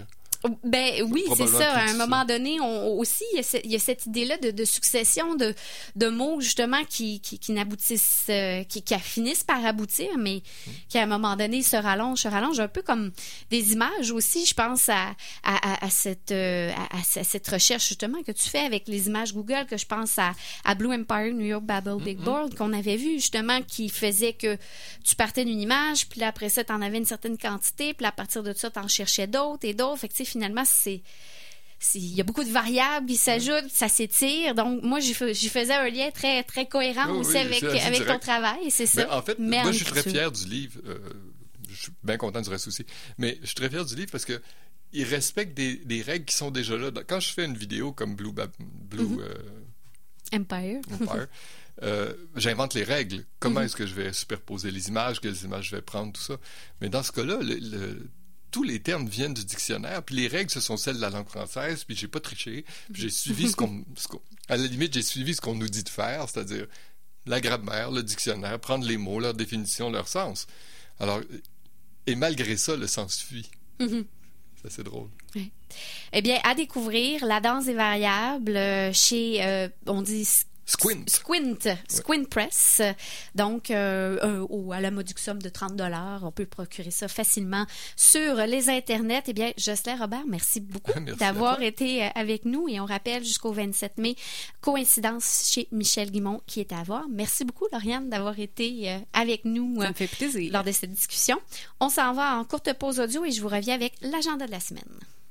Ben oui, c'est ça. À un moment donné, on, aussi, il y, a ce, il y a cette idée-là de, de succession de, de mots, justement, qui, qui, qui n'aboutissent, euh, qui, qui finissent par aboutir, mais mm. qui, à un moment donné, se rallongent, se rallongent, un peu comme des images aussi. Je pense à, à, à, cette, euh, à, à cette recherche, justement, que tu fais avec les images Google, que je pense à, à Blue Empire, New York, Babel, Big Board, mm-hmm. qu'on avait vu, justement, qui faisait que tu partais d'une image, puis là, après ça, tu en avais une certaine quantité, puis là, à partir de ça, tu en cherchais d'autres et d'autres. Fait que, tu sais, finalement, c'est, c'est, il y a beaucoup de variables qui s'ajoutent, ça s'étire. Donc, moi, j'y, j'y faisais un lien très, très cohérent oh, aussi oui, avec, avec ton travail, c'est ça. Mais en fait, Mais moi, en je suis très fier du livre. Euh, je suis bien content du reste aussi. Mais je suis très fier du livre parce que il respecte des, des règles qui sont déjà là. Quand je fais une vidéo comme Blue, Blue mm-hmm. euh, Empire, Empire euh, j'invente les règles. Comment mm-hmm. est-ce que je vais superposer les images, quelles images je vais prendre, tout ça. Mais dans ce cas-là, le, le tous les termes viennent du dictionnaire, puis les règles, ce sont celles de la langue française, puis j'ai pas triché, puis j'ai suivi ce qu'on, ce qu'on... À la limite, j'ai suivi ce qu'on nous dit de faire, c'est-à-dire la grammaire, le dictionnaire, prendre les mots, leur définition, leur sens. Alors, et malgré ça, le sens fuit. Mm-hmm. C'est assez drôle. Oui. Eh bien, à découvrir, La danse des variables chez, euh, on dit... Squint. Squint. Squint ouais. Press. Donc, euh, euh, ou à la modique somme de trente dollars, on peut procurer ça facilement sur les internets. Eh bien, Jocelyn Robert, merci beaucoup merci d'avoir été avec nous. Et on rappelle jusqu'au vingt-sept mai, coïncidence chez Michel Guimont qui est à voir. Merci beaucoup, Lauriane, d'avoir été avec nous. Ça me fait plaisir. Lors de cette discussion. On s'en va en courte pause audio et je vous reviens avec l'agenda de la semaine.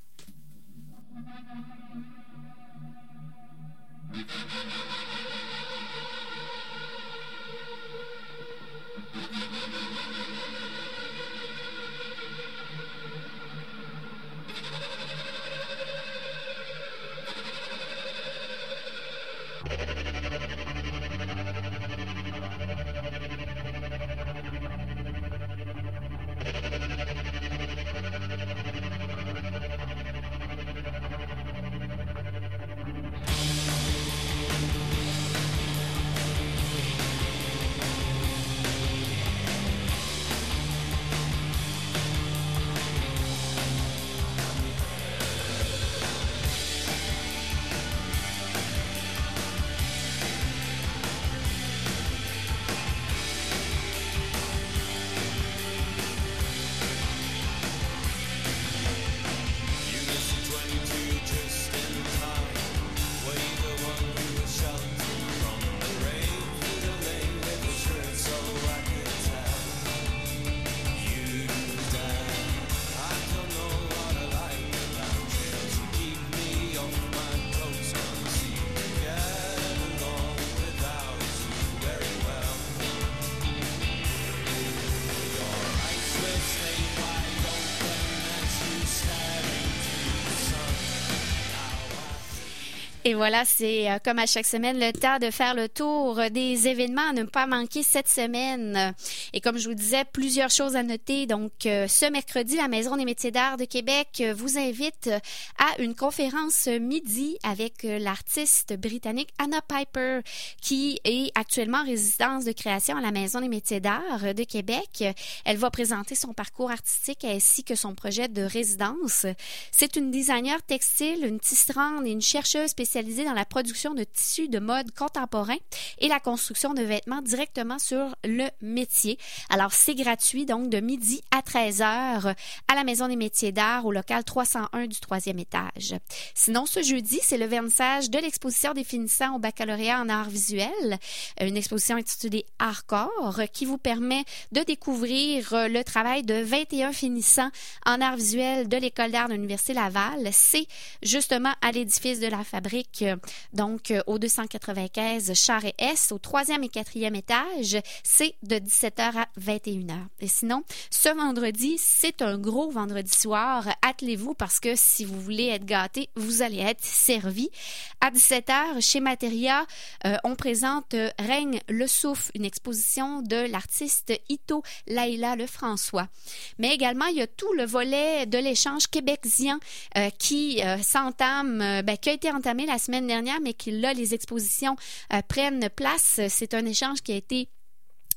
Et voilà, c'est euh, comme à chaque semaine le temps de faire le tour des événements à ne pas manquer cette semaine. Et comme je vous disais, plusieurs choses à noter. Donc, euh, ce mercredi, la Maison des métiers d'art de Québec euh, vous invite à une conférence midi avec euh, l'artiste britannique Anna Piper, qui est actuellement en résidence de création à la Maison des métiers d'art de Québec. Elle va présenter son parcours artistique ainsi que son projet de résidence. C'est une designer textile, une tisserande et une chercheuse spécialisée dans la production de tissus de mode contemporain et la construction de vêtements directement sur le métier. Alors, c'est gratuit, donc de midi à treize heures à la Maison des métiers d'art au local trois cent un du troisième étage. Sinon, ce jeudi, c'est le vernissage de l'exposition des finissants au baccalauréat en arts visuels, une exposition intitulée Artcorps qui vous permet de découvrir le travail de vingt et un finissants en arts visuels de l'École d'art de l'Université Laval. C'est justement à l'édifice de la Fabrique, donc au deux cent quatre-vingt-quinze Charest-Est, au troisième et quatrième étage. C'est de dix-sept heures à vingt et une heures. Et sinon, ce vendredi, c'est un gros vendredi soir. Attelez-vous parce que si vous voulez être gâté, vous allez être servi. À dix-sept heures, chez Materia, euh, on présente euh, Règne le souffle, une exposition de l'artiste Ito Laïla Lefrançois. Mais également, il y a tout le volet de l'échange Québec-Zian euh, qui euh, s'entame, euh, ben, qui a été entamé la semaine dernière, mais qui là, les expositions euh, prennent place. C'est un échange qui a été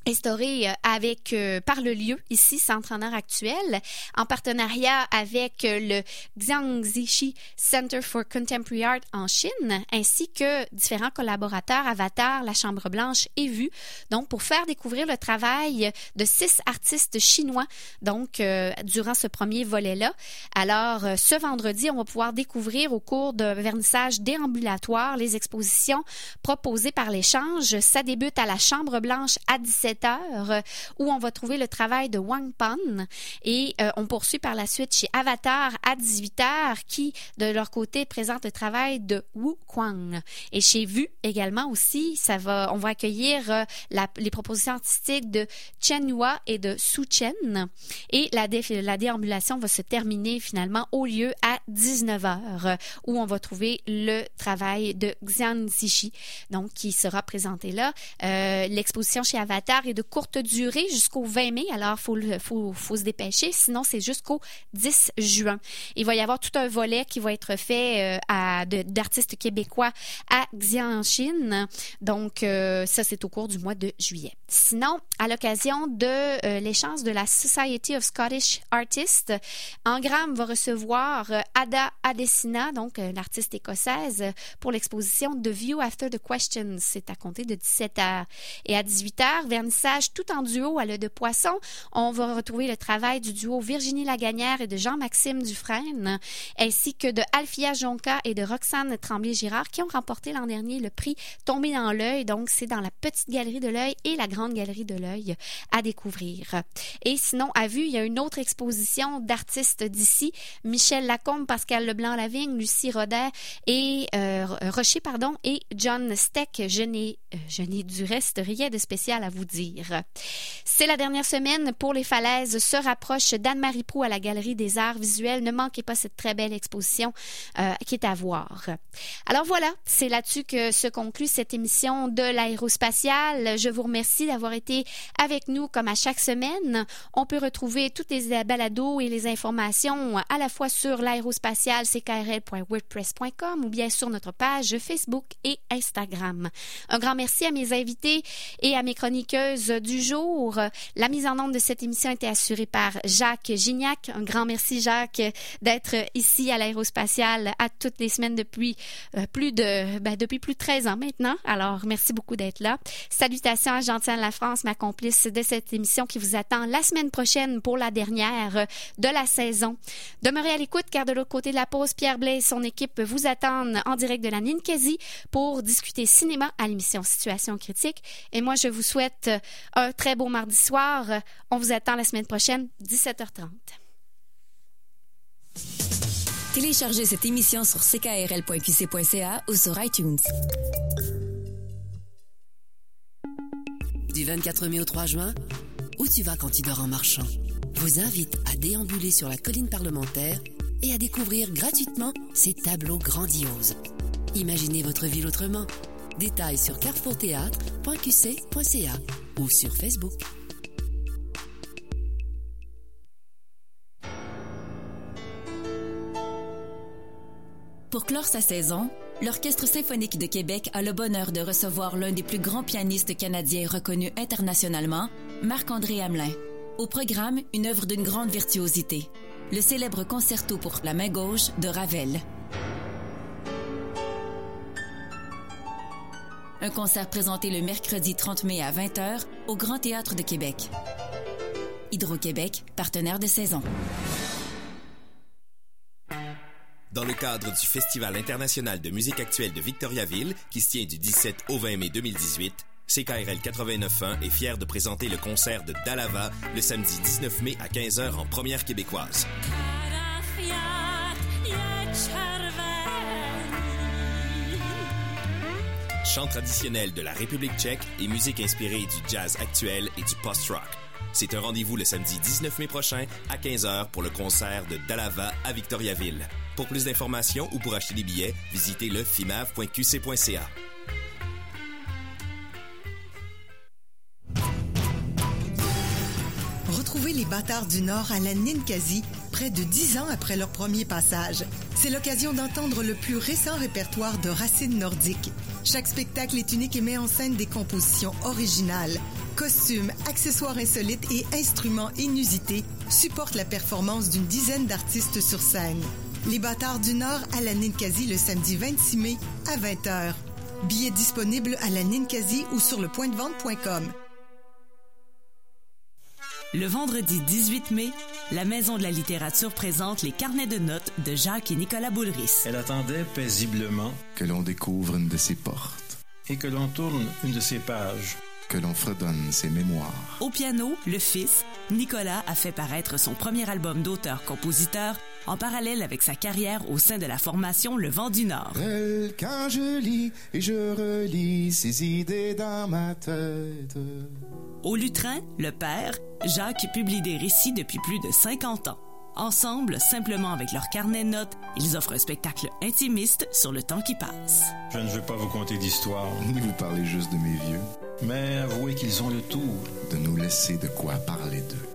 instauré avec euh, par le lieu ici Centre en art actuel en partenariat avec euh, le Jiangxi Center for Contemporary Art en Chine ainsi que différents collaborateurs Avatar, la Chambre Blanche et Vue donc pour faire découvrir le travail de six artistes chinois donc euh, durant ce premier volet-là. Alors euh, ce vendredi, on va pouvoir découvrir au cours d'un vernissage déambulatoire les expositions proposées par l'échange. Ça débute à la Chambre Blanche à dix-sept heures où on va trouver le travail de Wang Pan et euh, on poursuit par la suite chez Avatar à dix-huit heures qui, de leur côté, présente le travail de Wu Quang. Et chez Vue également aussi, ça va, on va accueillir euh, la, les propositions artistiques de Chen Hua et de Su Chen et la, dé, la déambulation va se terminer finalement au lieu à dix-neuf heures où on va trouver le travail de Xian Zishi donc qui sera présenté là. Euh, l'exposition chez Avatar est de courte durée jusqu'au vingt mai, alors faut faut faut se dépêcher, sinon c'est jusqu'au dix juin. Il va y avoir tout un volet qui va être fait euh, à de, d'artistes québécois à Xianxin. Donc euh, ça c'est au cours du mois de juillet. Sinon, à l'occasion de euh, l'échange de la Society of Scottish Artists, Engram va recevoir euh, Ada Adesina, donc euh, l'artiste écossaise, pour l'exposition The View After the Questions. C'est à compter de dix-sept heures. Et à dix-huit heures, vernissage tout en duo à l'œil de poisson. On va retrouver le travail du duo Virginie Lagagnère et de Jean-Maxime Dufresne, ainsi que de Alfia Jonca et de Roxane Tremblay-Girard, qui ont remporté l'an dernier le prix Tombé dans l'œil. Donc, c'est dans la petite galerie de l'œil et la grande galerie de l'œil à découvrir. Et sinon, à Vue, il y a une autre exposition d'artistes d'ici, Michel Lacombe, Pascal Leblanc-Lavigne, Lucie Rodet et euh, Rocher, pardon, et John Steck. Je n'ai, euh, je n'ai du reste rien de spécial à vous dire. C'est la dernière semaine pour les Falaises se rapproche d'Anne-Marie Proulx à la Galerie des Arts Visuels. Ne manquez pas cette très belle exposition euh, qui est à voir. Alors voilà, c'est là-dessus que se conclut cette émission de l'Aérospatiale. Je vous remercie d'avoir été avec nous comme à chaque semaine. On peut retrouver toutes les balados et les informations à la fois sur l'aérospatiale c k r l point wordpress point com ou bien sur notre page Facebook et Instagram. Un grand merci à mes invités et à mes chroniqueuses du jour. La mise en onde de cette émission a été assurée par Jacques Gignac. Un grand merci, Jacques, d'être ici à l'Aérospatiale à toutes les semaines depuis euh, plus de ben, depuis plus de treize ans maintenant. Alors, merci beaucoup d'être là. Salutations à Jean-Tienne Lafrance, ma complice de cette émission qui vous attend la semaine prochaine pour la dernière de la saison. Demeurez à l'écoute car de l'autre côté de la pause, Pierre Blais et son équipe vous attendent en direct de la Ninkasi pour discuter cinéma à l'émission Situation critique. Et moi, je vous souhaite un très beau mardi soir. On vous attend la semaine prochaine, dix-sept heures trente. Téléchargez cette émission sur c k r l point q c point c a ou sur iTunes. Du vingt-quatre mai au trois juin, où tu vas quand tu dors en marchant, vous invite à déambuler sur la colline parlementaire et à découvrir gratuitement ces tableaux grandioses. Imaginez votre ville autrement. Détails sur carrefour théâtre point q c point c a ou sur Facebook. Pour clore sa saison, l'Orchestre symphonique de Québec a le bonheur de recevoir l'un des plus grands pianistes canadiens reconnus internationalement, Marc-André Hamelin. Au programme, une œuvre d'une grande virtuosité, le célèbre concerto pour la main gauche de Ravel. Un concert présenté le mercredi trente mai à vingt heures au Grand Théâtre de Québec. Hydro-Québec, partenaire de saison. Dans le cadre du Festival international de musique actuelle de Victoriaville, qui se tient du dix-sept au vingt mai deux mille dix-huit, C K R L quatre-vingt-neuf point un est fier de présenter le concert de Dalava le samedi dix-neuf mai à quinze heures en première québécoise. Chant traditionnel de la République tchèque et musique inspirée du jazz actuel et du post-rock. C'est un rendez-vous le samedi dix-neuf mai prochain à quinze heures pour le concert de Dalava à Victoriaville. Pour plus d'informations ou pour acheter des billets, visitez le fimav point q c point c a. Retrouvez les Bâtards du Nord à la Ninkasi, près de dix ans après leur premier passage. C'est l'occasion d'entendre le plus récent répertoire de racines nordiques. Chaque spectacle est unique et met en scène des compositions originales. Costumes, accessoires insolites et instruments inusités supportent la performance d'une dizaine d'artistes sur scène. Les Bâtards du Nord à la Ninkasi le samedi vingt-six mai à vingt heures. Billets disponibles à la Ninkasi ou sur le point de vente point com. Le vendredi dix-huit mai, la Maison de la littérature présente les carnets de notes de Jacques et Nicolas Boulris. Elle attendait paisiblement que l'on découvre une de ses portes et que l'on tourne une de ses pages, que l'on fredonne ses mémoires. Au piano, le fils, Nicolas a fait paraître son premier album d'auteur-compositeur en parallèle avec sa carrière au sein de la formation Le Vent du Nord. Elle, quand je lis et je relis ses idées dans ma tête. Au lutrin, le père, Jacques publie des récits depuis plus de cinquante ans. Ensemble, simplement avec leur carnet de notes, ils offrent un spectacle intimiste sur le temps qui passe. Je ne veux pas vous conter d'histoire, ni vous parler juste de mes vieux, mais avouez qu'ils ont le tour de nous laisser de quoi parler d'eux.